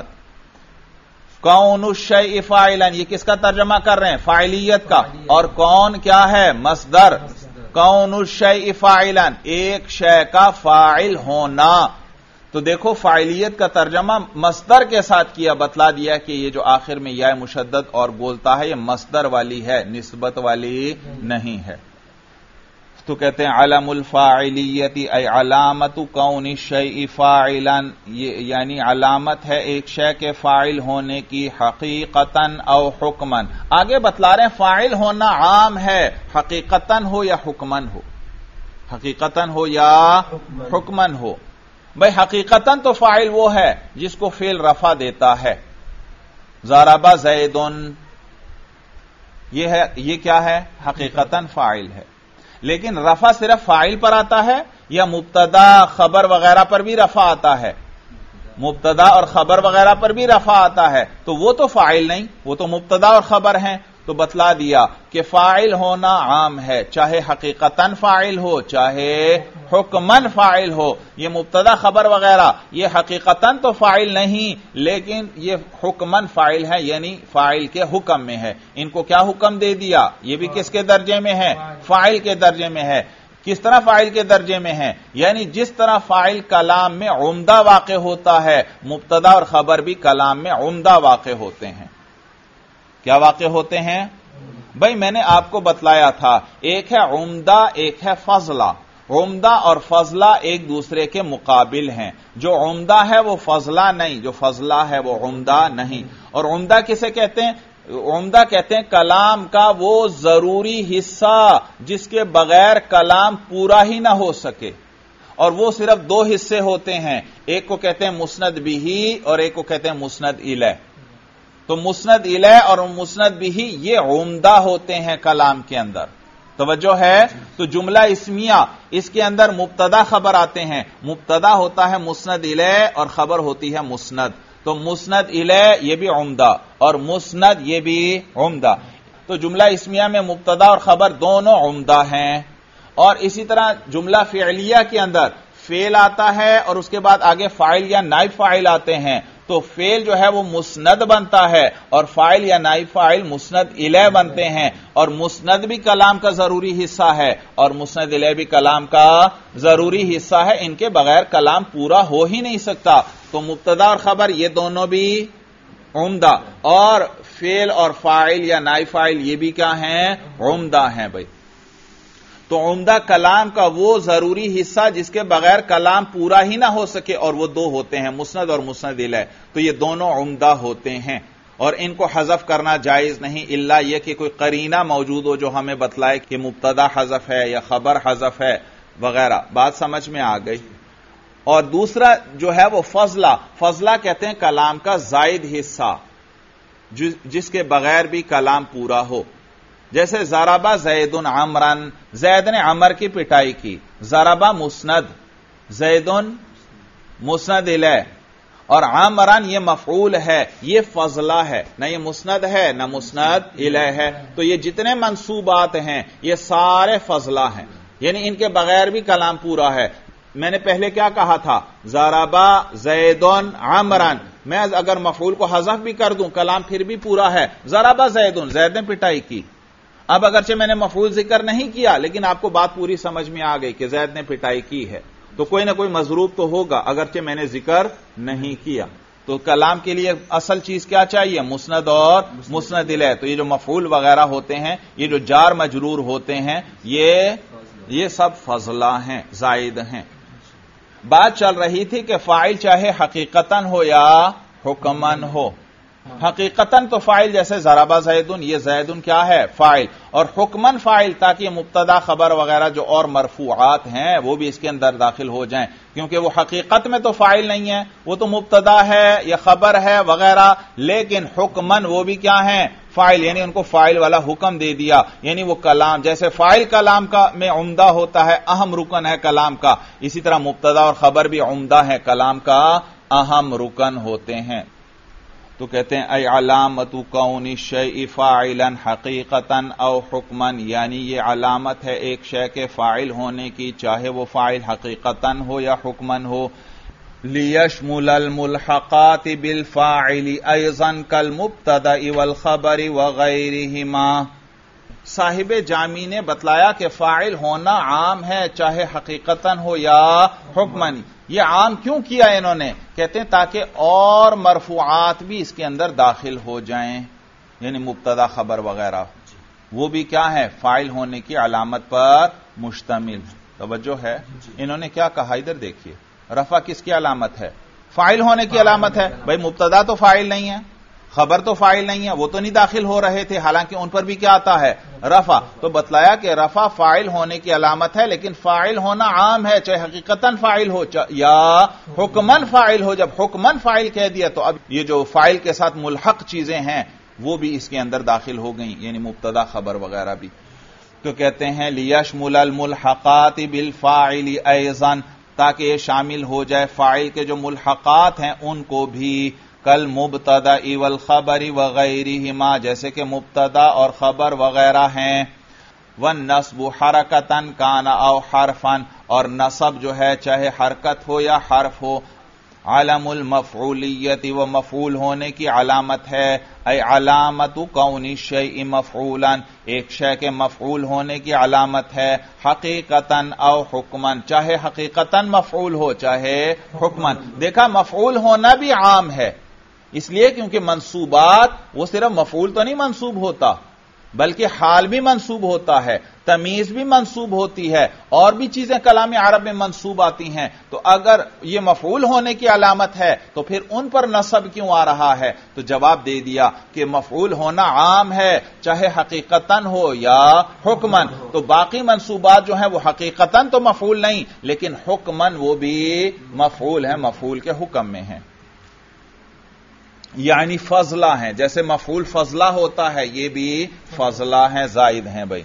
کون الشیء فاعلا، یہ کس کا ترجمہ کر رہے ہیں؟ فاعلیت کا. اور کون کیا ہے؟ مصدر. کون الشیء فاعلا، ایک شے کا فاعل ہونا. تو دیکھو فاعلیت کا ترجمہ مصدر کے ساتھ کیا، بتلا دیا کہ یہ جو آخر میں یا مشدد اور بولتا ہے یہ مصدر والی ہے، نسبت والی نہیں ہے. تو کہتے ہیں علم الفاعلیت ای علامت کون الشیء فاعلا، یعنی علامت ہے ایک شے کے فاعل ہونے کی حقیقتاً او حکماً. آگے بتلا رہے ہیں فاعل ہونا عام ہے، حقیقتاً ہو یا حکماً ہو، حقیقتاً ہو یا حکماً ہو. بھئی حقیقتاً تو فاعل وہ ہے جس کو فعل رفع دیتا ہے. ضرب زیدن، یہ کیا ہے؟ حقیقتاً فاعل ہے. لیکن رفع صرف فاعل پر آتا ہے یا مبتدا خبر وغیرہ پر بھی رفع آتا ہے؟ مبتدا اور خبر وغیرہ پر بھی رفع آتا ہے تو وہ تو فاعل نہیں، وہ تو مبتدا اور خبر ہیں. تو بتلا دیا کہ فاعل ہونا عام ہے، چاہے حقیقتاً فاعل ہو چاہے حکماً فاعل ہو. یہ مبتدا خبر وغیرہ یہ حقیقتاً تو فاعل نہیں لیکن یہ حکماً فاعل ہے، یعنی فاعل کے حکم میں ہے. ان کو کیا حکم دے دیا؟ یہ بھی کس کے درجے میں ہے؟ فاعل کے درجے میں ہے. کس طرح فاعل کے درجے میں ہے؟ یعنی جس طرح فاعل کلام میں عمدہ واقع ہوتا ہے مبتدا اور خبر بھی کلام میں عمدہ واقع ہوتے ہیں. کیا واقع ہوتے ہیں؟ بھائی میں نے آپ کو بتلایا تھا ایک ہے عمدہ ایک ہے فضلہ. عمدہ اور فضلہ ایک دوسرے کے مقابل ہیں. جو عمدہ ہے وہ فضلہ نہیں، جو فضلہ ہے وہ عمدہ نہیں. اور عمدہ کسے کہتے ہیں؟ عمدہ کہتے ہیں کلام کا وہ ضروری حصہ جس کے بغیر کلام پورا ہی نہ ہو سکے. اور وہ صرف دو حصے ہوتے ہیں، ایک کو کہتے ہیں مسند بہی اور ایک کو کہتے ہیں مسند الیہ. تو مسند الیہ اور مسند بہی یہ عمدہ ہوتے ہیں کلام کے اندر. توجہ ہے؟ تو جملہ اسمیہ اس کے اندر مبتدا خبر آتے ہیں. مبتدا ہوتا ہے مسند الیہ اور خبر ہوتی ہے مسند. تو مسند الیہ یہ بھی عمدہ اور مسند یہ بھی عمدہ. تو جملہ اسمیہ میں مبتدا اور خبر دونوں عمدہ ہیں. اور اسی طرح جملہ فعلیہ کے اندر فعل آتا ہے اور اس کے بعد آگے فاعل یا نائب فاعل آتے ہیں. تو فعل جو ہے وہ مسند بنتا ہے اور فاعل یا نائب فاعل مسند الیہ بنتے ہیں. اور مسند بھی کلام کا ضروری حصہ ہے اور مسند الیہ بھی کلام کا ضروری حصہ ہے. ان کے بغیر کلام پورا ہو ہی نہیں سکتا. تو مبتدا اور خبر یہ دونوں بھی عمدہ، اور فعل اور فاعل یا نائب فاعل یہ بھی کیا ہیں؟ عمدہ ہیں. بھائی تو عمدہ کلام کا وہ ضروری حصہ جس کے بغیر کلام پورا ہی نہ ہو سکے، اور وہ دو ہوتے ہیں مسند اور مسند الیہ. تو یہ دونوں عمدہ ہوتے ہیں اور ان کو حذف کرنا جائز نہیں الا یہ کہ کوئی قرینہ موجود ہو جو ہمیں بتلائے کہ مبتدا حذف ہے یا خبر حذف ہے وغیرہ. بات سمجھ میں آ گئی؟ اور دوسرا جو ہے وہ فضلہ. فضلہ کہتے ہیں کلام کا زائد حصہ جس کے بغیر بھی کلام پورا ہو. جیسے ضربہ زید عمرن، زید نے عمر کی پٹائی کی. ضربہ مسند، زید مسند الیہ، اور عمرن یہ مفعول ہے، یہ فضلہ ہے، نہ یہ مسند ہے نہ مسند الیہ ہے. تو یہ جتنے منصوبات ہیں یہ سارے فضلہ ہیں، یعنی ان کے بغیر بھی کلام پورا ہے. میں نے پہلے کیا کہا تھا؟ ضربہ زید عمرن. میں اگر مفعول کو حذف بھی کر دوں کلام پھر بھی پورا ہے. ضربہ زید، زید نے پٹائی کی. اب اگرچہ میں نے مفعول ذکر نہیں کیا لیکن آپ کو بات پوری سمجھ میں آ گئی کہ زید نے پٹائی کی ہے تو کوئی نہ کوئی مضروب تو ہوگا اگرچہ میں نے ذکر نہیں کیا. تو کلام کے لیے اصل چیز کیا چاہیے؟ مسند اور مسند الیہ. تو یہ جو مفعول وغیرہ ہوتے ہیں، یہ جو جار مجرور ہوتے ہیں، یہ سب فضلہ ہیں، زائد ہیں. بات چل رہی تھی کہ فاعل چاہے حقیقتاً ہو یا حکماً ہو. حقیقتاً تو فاعل جیسے ضربہ زیدن، یہ زیدن کیا ہے؟ فاعل. اور حکماً فاعل تاکہ یہ مبتدا خبر وغیرہ جو اور مرفوعات ہیں وہ بھی اس کے اندر داخل ہو جائیں، کیونکہ وہ حقیقت میں تو فاعل نہیں ہے، وہ تو مبتدا ہے یا خبر ہے وغیرہ، لیکن حکماً وہ بھی کیا ہیں؟ فاعل. یعنی ان کو فاعل والا حکم دے دیا. یعنی وہ کلام جیسے فاعل کلام کا میں عمدہ ہوتا ہے، اہم رکن ہے کلام کا، اسی طرح مبتدا اور خبر بھی عمدہ ہے، کلام کا اہم رکن ہوتے ہیں. تو کہتے ہیں ای علامت کون الشیء فاعلا حقیقتا او حکما، یعنی یہ علامت ہے ایک شے کے فاعل ہونے کی چاہے وہ فاعل حقیقتا ہو یا حکما ہو. لیشمل الملحقات بالفاعل ایضا کالمبتدأ والخبر وغیرہما. صاحب جامی نے بتلایا کہ فاعل ہونا عام ہے چاہے حقیقتا ہو یا حکما. یہ عام کیوں کیا انہوں نے؟ کہتے ہیں تاکہ اور مرفوعات بھی اس کے اندر داخل ہو جائیں، یعنی مبتدا خبر وغیرہ وہ بھی کیا ہے؟ فاعل ہونے کی علامت پر مشتمل. توجہ ہے؟ انہوں نے کیا کہا ادھر دیکھیے، رفع کس کی علامت ہے؟ فاعل ہونے کی علامت ہے. بھائی مبتدا تو فاعل نہیں ہے، خبر تو فاعل نہیں ہے، وہ تو نہیں داخل ہو رہے تھے، حالانکہ ان پر بھی کیا آتا ہے؟ رفع. تو بتلایا کہ رفع فاعل ہونے کی علامت ہے، لیکن فاعل ہونا عام ہے چاہے حقیقتاً فاعل ہو یا حکماً فاعل ہو. جب حکماً فاعل کہہ دیا تو اب یہ جو فاعل کے ساتھ ملحق چیزیں ہیں وہ بھی اس کے اندر داخل ہو گئیں، یعنی مبتدا خبر وغیرہ بھی. تو کہتے ہیں لیشمل الملحقات بالفاعل ایضا، تاکہ یہ شامل ہو جائے فاعل کے جو ملحقات ہیں ان کو بھی، کل مبتدا والخبر وغیرہما، جیسے کہ مبتدا اور خبر وغیرہ ہیں، والنصب حرکتا کان او حرفا، اور نصب جو ہے چاہے حرکت ہو یا حرف ہو، علم المفعولیت، و مفعول ہونے کی علامت ہے، ای علامت کون الشیء مفعولا، ایک شے کے مفعول ہونے کی علامت ہے، حقیقتا او حکما، چاہے حقیقتا مفعول ہو چاہے حکما۔ دیکھا مفعول ہونا بھی عام ہے، اس لیے کیونکہ منصوبات وہ صرف مفعول تو نہیں منصوب ہوتا بلکہ حال بھی منصوب ہوتا ہے، تمیز بھی منصوب ہوتی ہے، اور بھی چیزیں کلام عرب میں منصوب آتی ہیں، تو اگر یہ مفعول ہونے کی علامت ہے تو پھر ان پر نصب کیوں آ رہا ہے؟ تو جواب دے دیا کہ مفعول ہونا عام ہے چاہے حقیقتاً ہو یا حکماً، تو باقی منصوبات جو ہیں وہ حقیقتاً تو مفعول نہیں لیکن حکماً وہ بھی مفعول ہیں، مفعول کے حکم میں ہیں، یعنی فضلہ ہیں، جیسے مفعول فضلہ ہوتا ہے یہ بھی فضلہ ہیں، زائد ہیں بھائی۔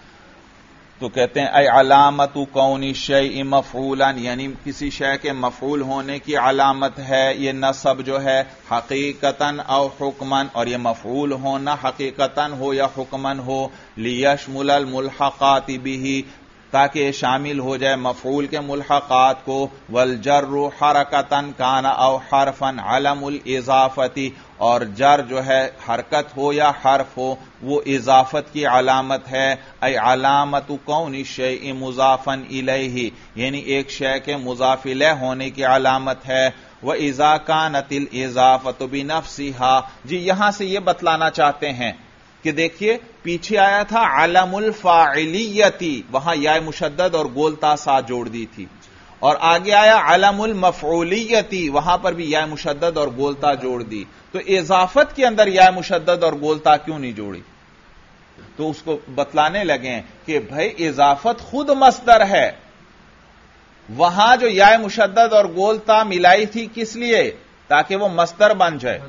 تو کہتے ہیں اے علامت کون الشیء مفعولا، یعنی کسی شے کے مفعول ہونے کی علامت ہے یہ نصب جو ہے، حقیقتاً او حکماً، اور یہ مفعول ہونا حقیقتاً ہو یا حکماً ہو، لیشمل الملحقات به، تاکہ شامل ہو جائے مفعول کے ملحقات کو، والجر حرکتاً کان او حرفا علم الاضافتی، اور جر جو ہے حرکت ہو یا حرف ہو وہ اضافت کی علامت ہے، ای علامت کون الشیء مضافا الیہ، یعنی ایک شے کے مضاف الیہ ہونے کی علامت ہے، وَإِذَا كَانَتِ الْإِضَافَةُ بِنَفْسِهَا، جی یہاں سے یہ بتلانا چاہتے ہیں کہ دیکھیے پیچھے آیا تھا علم الفاعلیتی، وہاں یا مشدد اور گولتا ساتھ جوڑ دی تھی، اور آگے آیا علم المفعولیتی، وہاں پر بھی یا مشدد اور گولتا جوڑ دی، تو اضافت کے اندر یا مشدد اور گولتا کیوں نہیں جوڑی؟ تو اس کو بتلانے لگے کہ بھائی اضافت خود مصدر ہے، وہاں جو یا مشدد اور گولتا ملائی تھی کس لیے؟ تاکہ وہ مصدر بن جائے،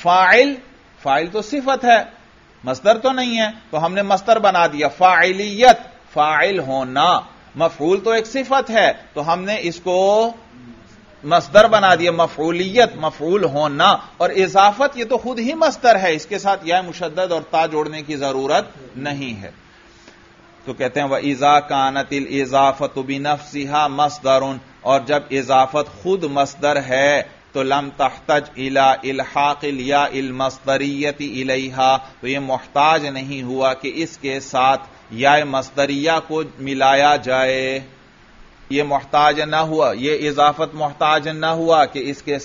فاعل تو صفت ہے مصدر تو نہیں ہے، تو ہم نے مصدر بنا دیا، فاعلیت فاعل ہونا، مفعول تو ایک صفت ہے تو ہم نے اس کو مصدر بنا دیا، مفعولیت مفعول ہونا، اور اضافت یہ تو خود ہی مصدر ہے، اس کے ساتھ یا مشدد اور تا جوڑنے کی ضرورت نہیں ہے۔ تو کہتے ہیں وَإِذَا كَانَتِ الْإِضَافَةُ بِنَفْسِهَا مَصْدَرٌ، اور جب اضافت خود مصدر ہے تو لم تحتج الى الحاق الياء المصدریۃ الیہا، تو یہ محتاج نہیں ہوا کہ اس کے ساتھ یا مصدریہ کو ملایا جائے، یہ محتاج نہ ہوا، یہ اضافت محتاج نہ ہوا کہ اس کے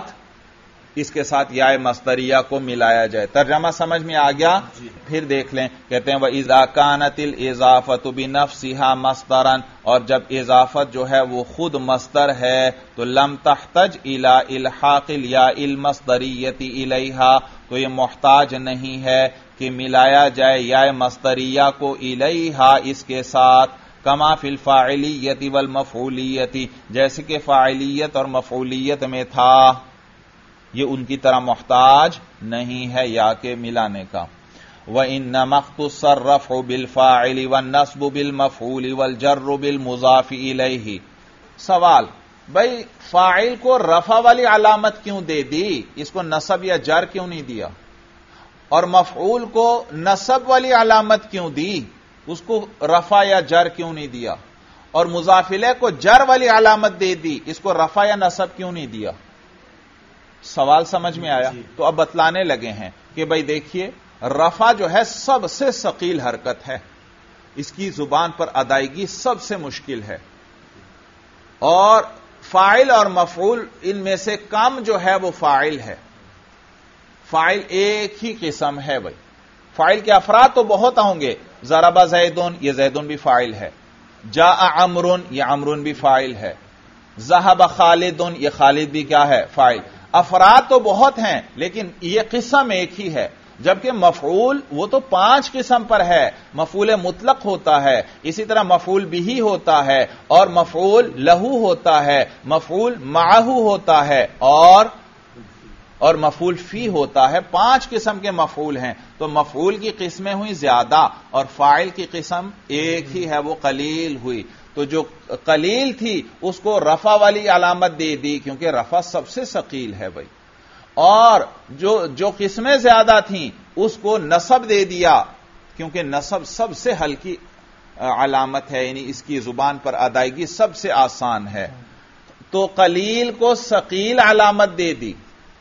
ساتھ یا مصدریہ کو ملایا جائے۔ ترجمہ سمجھ میں آ گیا؟ پھر دیکھ لیں، کہتے ہیں وَإِذَا كَانَتِ الْإِضَافَةُ بِنَفْسِهَا مَصْدَرًا، اور جب اضافت جو ہے وہ خود مصدر ہے تو لم تحتج الى الحاق الياء المصدریۃ الیہا، تو یہ محتاج نہیں ہے کہ ملایا جائے یا مصدریہ کو الیہا اس کے ساتھ، کما فی الفاعلیت والمفعولیت، جیسے کہ فاعلیت اور مفعولیت میں تھا، یہ ان کی طرح محتاج نہیں ہے یا کے ملانے کا۔ وَإِنَّمَا اخْتُصَّ الرَّفْعُ بِالْفَاعِلِ وَالنَّصْبُ بِالْمَفْعُولِ وَالْجَرُّ بِالْمُضَافِ إِلَيْهِ، سوال، بھئی فاعل کو رفع والی علامت کیوں دے دی، اس کو نصب یا جر کیوں نہیں دیا؟ اور مفعول کو نصب والی علامت کیوں دی، اس کو رفع یا جر کیوں نہیں دیا؟ اور مضاف الیہ کو جر والی علامت دے دی، اس کو رفع یا نصب کیوں نہیں دیا؟ سوال سمجھ میں آیا؟ تو اب بتلانے لگے ہیں کہ بھئی دیکھیے رفع جو ہے سب سے ثقیل حرکت ہے، اس کی زبان پر ادائیگی سب سے مشکل ہے، اور فاعل اور مفعول ان میں سے کم جو ہے وہ فاعل ہے، فاعل ایک ہی قسم ہے بھائی، فاعل کے افراد تو بہت ہوں گے، ضرب زیدن، یہ زیدن بھی فاعل ہے، جاء عمرو، یہ عمرو بھی فاعل ہے، ذهب خالد، یہ خالد بھی کیا ہے؟ فاعل۔ افراد تو بہت ہیں لیکن یہ قسم ایک ہی ہے، جبکہ مفعول وہ تو 5 قسم پر ہے، مفعول مطلق ہوتا ہے، اسی طرح مفعول بہ ہوتا ہے، اور مفعول لہو ہوتا ہے، مفعول معہ ہوتا ہے، اور مفعول فی ہوتا ہے، 5 قسم کے مفعول ہیں، تو مفعول کی قسمیں ہوئی زیادہ اور فاعل کی قسم ایک ہی ہے، وہ قلیل ہوئی، تو جو قلیل تھی اس کو رفع والی علامت دے دی کیونکہ رفع سب سے ثقیل ہے بھائی، اور جو قسمیں زیادہ تھیں اس کو نصب دے دیا کیونکہ نصب سب سے ہلکی علامت ہے، یعنی اس کی زبان پر ادائیگی سب سے آسان ہے، تو قلیل کو ثقیل علامت دے دی۔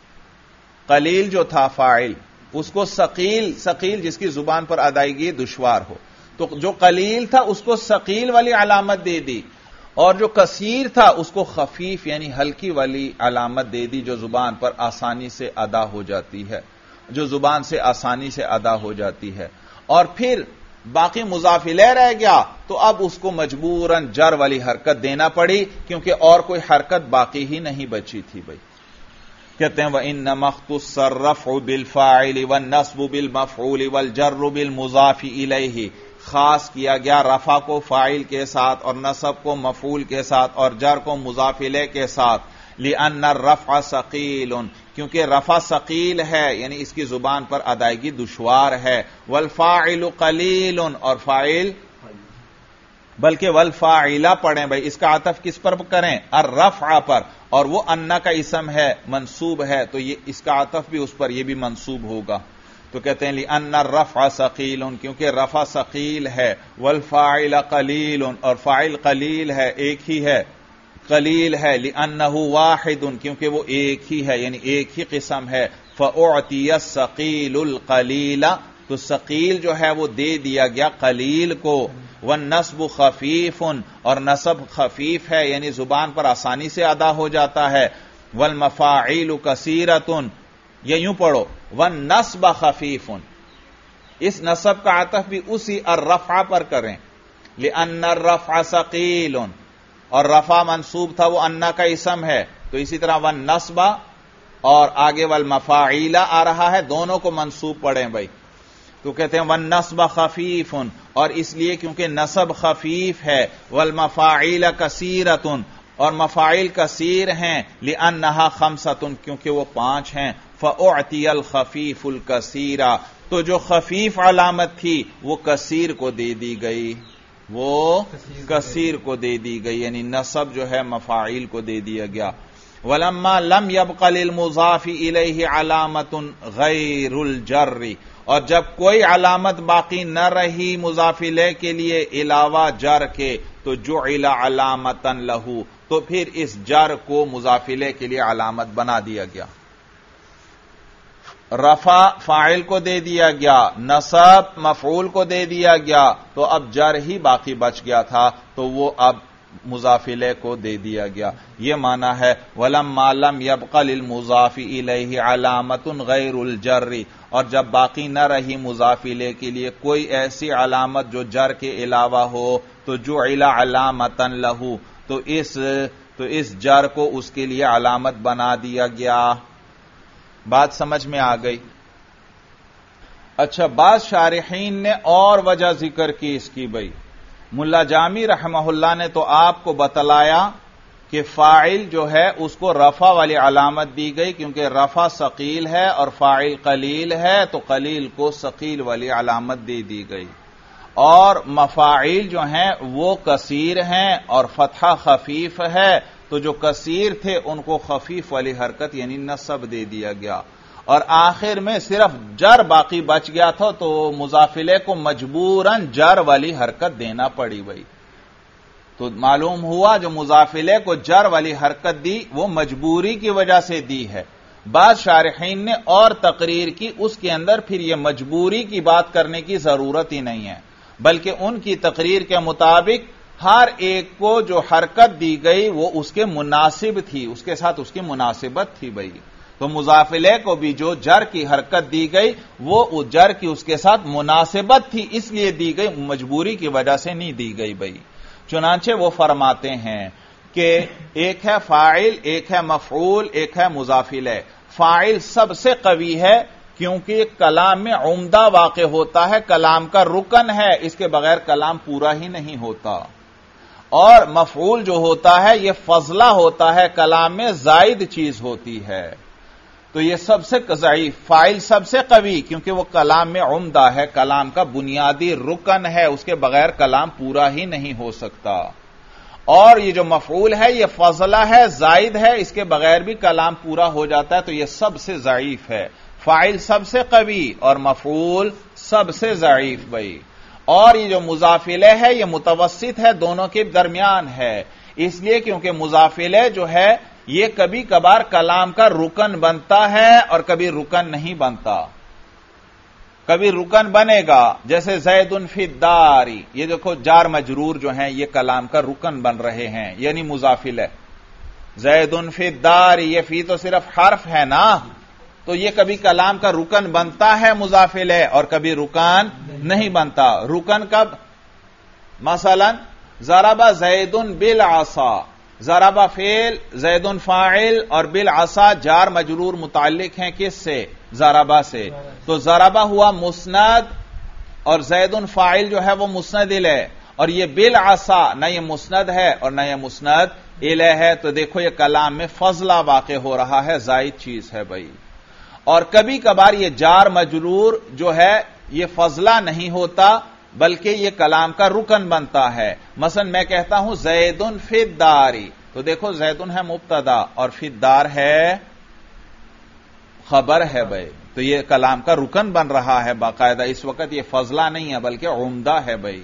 قلیل جو تھا فاعل اس کو ثقیل جس کی زبان پر ادائیگی دشوار ہو، تو جو قلیل تھا اس کو ثقیل والی علامت دے دی، اور جو کثیر تھا اس کو خفیف یعنی ہلکی والی علامت دے دی جو زبان پر آسانی سے ادا ہو جاتی ہے، جو زبان سے آسانی سے ادا ہو جاتی ہے۔ اور پھر باقی مضاف الیہ رہ گیا تو اب اس کو مجبوراً جر والی حرکت دینا پڑی کیونکہ اور کوئی حرکت باقی ہی نہیں بچی تھی بھائی۔ کہتے ہیں وَإِنَّمَا اخْتُصَّ الرَّفْعُ بِالْفَاعِلِ وَالنَّصْبُ بِالْمَفْعُولِ وَالْجَرُّ بِالْمُضَافِ إِلَيْهِ، خاص کیا گیا رفع کو فاعل کے ساتھ اور نصب کو مفعول کے ساتھ اور جر کو مضاف الیہ کے ساتھ، لِأَنَّ الرَّفْعَ ثَقِيلٌ، کیونکہ رفع ثقیل ہے یعنی اس کی زبان پر ادائیگی دشوار ہے، والفاعل قلیل، اور فاعل بلکہ والفاعل پڑھیں بھائی، اس کا عطف کس پر کریں؟ الرفع پر، اور وہ انا کا اسم ہے منصوب ہے تو یہ اس کا عطف بھی اس پر، یہ بھی منصوب ہوگا، تو کہتے ہیں لِأَنَّ الرَّفْعَ ثَقِيلٌ، کیونکہ رفع ثقیل ہے، والفاعل قلیل، اور فاعل قلیل ہے ایک ہی ہے، قلیل ہے، لِأَنَّهُ وَاحِدٌ، کیونکہ وہ ایک ہی ہے یعنی ایک ہی قسم ہے، فَأُعْطِيَ الثَّقِيلُ الْقَلِيلَ، تو ثقیل جو ہے وہ دے دیا گیا قلیل کو، والنصب خفیف، اور نصب خفیف ہے یعنی زبان پر آسانی سے ادا ہو جاتا ہے، والمفاعیل کثیرۃ، یا یوں پڑھو والنصب خفیف، اس نصب کا عطف بھی اسی الرفع پر کریں، لأن الرفع ثقیل، اور رفع منصوب تھا وہ انا کا اسم ہے تو اسی طرح والنصب اور آگے والمفاعیل آ رہا ہے، دونوں کو منصوب پڑھیں بھائی، تو کہتے ہیں والنصب خفیف، اور اس لیے کیونکہ نصب خفیف ہے، والمفاعیل کثیرۃ، اور مفاعیل کثیر ہیں، لأنہا خمسۃ، کیونکہ وہ 5 ہیں، فأعطی الخفیف الکثیر، تو جو خفیف علامت تھی وہ کثیر کو دے دی گئی، وہ کثیر کو دے دی گئی، یعنی نصب جو ہے مفاعیل کو دے دیا گیا۔ ولما لم يبق للمضاف الیہ علامت غیر الجر، اور جب کوئی علامت باقی نہ رہی مضاف الیہ کے لیے علاوہ جر کے، تو جعل علامتا لہ، تو پھر اس جر کو مضاف الیہ کے لیے علامت بنا دیا گیا۔ رفع فاعل کو دے دیا گیا، نصب مفعول کو دے دیا گیا، تو اب جر ہی باقی بچ گیا تھا تو وہ اب مضاف الیہ کو دے دیا گیا۔ یہ معنی ہے وَلَمَّا لَمْ يَبْقَ لِلْمُضَافِ إِلَيْهِ عَلَامَةٌ غَيْرُ الْجَرِّ، اور جب باقی نہ رہی مضاف الیہ کے لیے کوئی ایسی علامت جو جر کے علاوہ ہو، تو جُعِلَ عَلَامَةً لَهُ، تو اس جر کو اس کے لیے علامت بنا دیا گیا۔ بات سمجھ میں آ گئی؟ اچھا، بعض شارحین نے اور وجہ ذکر کی اس کی بھائی، ملا جامی رحمہ اللہ نے تو آپ کو بتلایا کہ فاعل جو ہے اس کو رفع والی علامت دی گئی کیونکہ رفع ثقیل ہے اور فاعل قلیل ہے تو قلیل کو ثقیل والی علامت دے دی گئی، اور مفاعیل جو ہیں وہ کثیر ہیں اور فتحہ خفیف ہے تو جو کثیر تھے ان کو خفیف والی حرکت یعنی نصب دے دیا گیا، اور آخر میں صرف جر باقی بچ گیا تھا تو مضاف الیہ کو مجبوراً جر والی حرکت دینا پڑی بھائی۔ تو معلوم ہوا جو مضاف الیہ کو جر والی حرکت دی وہ مجبوری کی وجہ سے دی ہے۔ بعض شارحین نے اور تقریر کی، اس کے اندر پھر یہ مجبوری کی بات کرنے کی ضرورت ہی نہیں ہے، بلکہ ان کی تقریر کے مطابق ہر ایک کو جو حرکت دی گئی وہ اس کے مناسب تھی، اس کے ساتھ اس کی مناسبت تھی بھائی۔ تو مضاف الیہ کو بھی جو جر کی حرکت دی گئی وہ جر کی اس کے ساتھ مناسبت تھی، اس لیے دی گئی، مجبوری کی وجہ سے نہیں دی گئی بھائی۔ چنانچہ وہ فرماتے ہیں کہ ایک ہے فاعل، ایک ہے مفعول، ایک ہے مضاف الیہ۔ فاعل سب سے قوی ہے کیونکہ کلام میں عمدہ واقع ہوتا ہے، کلام کا رکن ہے، اس کے بغیر کلام پورا ہی نہیں ہوتا، اور مفعول جو ہوتا ہے یہ فضلہ ہوتا ہے، کلام میں زائد چیز ہوتی ہے، تو یہ سب سے ضعیف، فاعل سب سے قوی کیونکہ وہ کلام میں عمدہ ہے، کلام کا بنیادی رکن ہے، اس کے بغیر کلام پورا ہی نہیں ہو سکتا۔ اور یہ جو مفعول ہے یہ فضلہ ہے، زائد ہے، اس کے بغیر بھی کلام پورا ہو جاتا ہے، تو یہ سب سے ضعیف ہے۔ فاعل سب سے قوی اور مفعول سب سے ضعیف بھائی۔ اور یہ جو مضاف الیہ ہے یہ متوسط ہے، دونوں کے درمیان ہے، اس لیے کیونکہ مضاف الیہ جو ہے یہ کبھی کبھار کلام کا رکن بنتا ہے اور کبھی رکن نہیں بنتا۔ کبھی رکن بنے گا، جیسے زید فی الدار، یہ دیکھو جار مجرور جو ہیں یہ کلام کا رکن بن رہے ہیں، یعنی مضاف الیہ۔ زید فی الدار، یہ فی تو صرف حرف ہے نا، تو یہ کبھی کلام کا رکن بنتا ہے مضاف الیہ اور کبھی رکن نہیں بنتا۔ رکن کب؟ مثلا ضرب زید بالعصا، ضرب فعل، زید فاعل اور بالعصا جار مجرور متعلق ہیں کس سے؟ ضربہ سے، تو ضربہ ہوا مسند اور زید فاعل جو ہے وہ مسند الیہ، اور یہ بالعصا نہ یہ مسند ہے اور نہ یہ مسند الیہ ہے، تو دیکھو یہ کلام میں فضلہ واقع ہو رہا ہے، زائد چیز ہے بھائی۔ اور کبھی کبھار یہ جار مجرور جو ہے یہ فضلہ نہیں ہوتا بلکہ یہ کلام کا رکن بنتا ہے۔ مثلا میں کہتا ہوں زید فی الدار، تو دیکھو زید ہے مبتدا اور فی الدار ہے خبر ہے بھائی، تو یہ کلام کا رکن بن رہا ہے باقاعدہ، اس وقت یہ فضلہ نہیں ہے بلکہ عمدہ ہے بھائی۔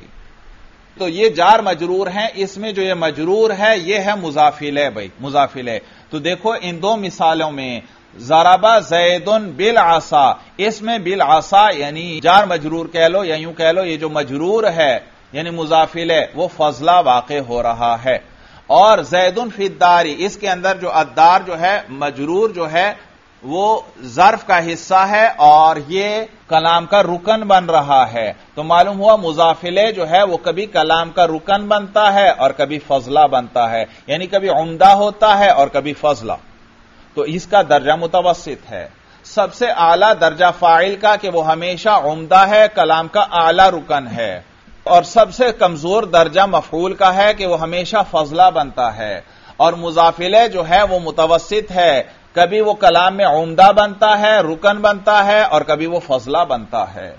تو یہ جار مجرور ہیں، اس میں جو یہ مجرور ہے یہ ہے مضاف الیہ بھائی، مضاف الیہ۔ تو دیکھو ان دو مثالوں میں ضرب زید بالعصا، اس میں بالعصا یعنی جار مجرور کہہ لو یا یوں کہہ لو یہ جو مجرور ہے یعنی مضاف الیہ وہ فضلہ واقع ہو رہا ہے۔ اور زید فی الدار، اس کے اندر جو الدار جو ہے مجرور جو ہے وہ ظرف کا حصہ ہے اور یہ کلام کا رکن بن رہا ہے، تو معلوم ہوا مضاف الیہ جو ہے وہ کبھی کلام کا رکن بنتا ہے اور کبھی فضلہ بنتا ہے، یعنی کبھی عمدہ ہوتا ہے اور کبھی فضلہ، تو اس کا درجہ متوسط ہے۔ سب سے اعلیٰ درجہ فاعل کا کہ وہ ہمیشہ عمدہ ہے، کلام کا اعلیٰ رکن ہے، اور سب سے کمزور درجہ مفعول کا ہے کہ وہ ہمیشہ فضلہ بنتا ہے، اور مضاف الیہ جو ہے وہ متوسط ہے، کبھی وہ کلام میں عمدہ بنتا ہے، رکن بنتا ہے، اور کبھی وہ فضلہ بنتا ہے۔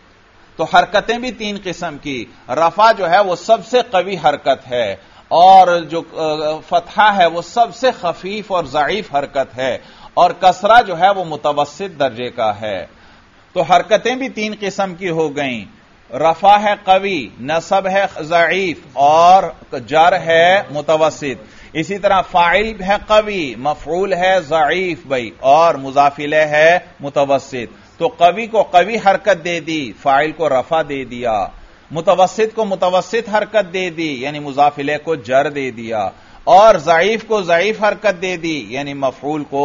تو حرکتیں بھی تین قسم کی، رفع جو ہے وہ سب سے قوی حرکت ہے، اور جو فتحہ ہے وہ سب سے خفیف اور ضعیف حرکت ہے، اور کسرہ جو ہے وہ متوسط درجے کا ہے۔ تو حرکتیں بھی تین قسم کی ہو گئیں، رفع ہے قوی، نصب ہے ضعیف، اور جر ہے متوسط۔ اسی طرح فاعل ہے قوی، مفعول ہے ضعیف بھائی، اور مضاف الیہ ہے متوسط۔ تو قوی کو قوی حرکت دے دی، فاعل کو رفع دے دیا، متوسط کو متوسط حرکت دے دی یعنی مضاف الیہ کو جر دے دیا، اور ضعیف کو ضعیف حرکت دے دی یعنی مفعول کو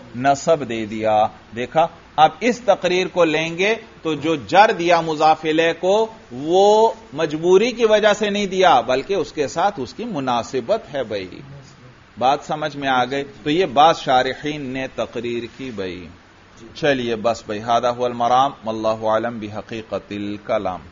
نصب دے دیا۔ دیکھا؟ اب اس تقریر کو لیں گے تو جو جر دیا مضاف الیہ کو وہ مجبوری کی وجہ سے نہیں دیا بلکہ اس کے ساتھ اس کی مناسبت ہے بھائی، بات سمجھ میں آ گئی؟ تو یہ بات شارحین نے تقریر کی بھائی۔ چلیے بس بھائی، ھذا ھو المرام واللہ اعلم بحقیقت الکلام۔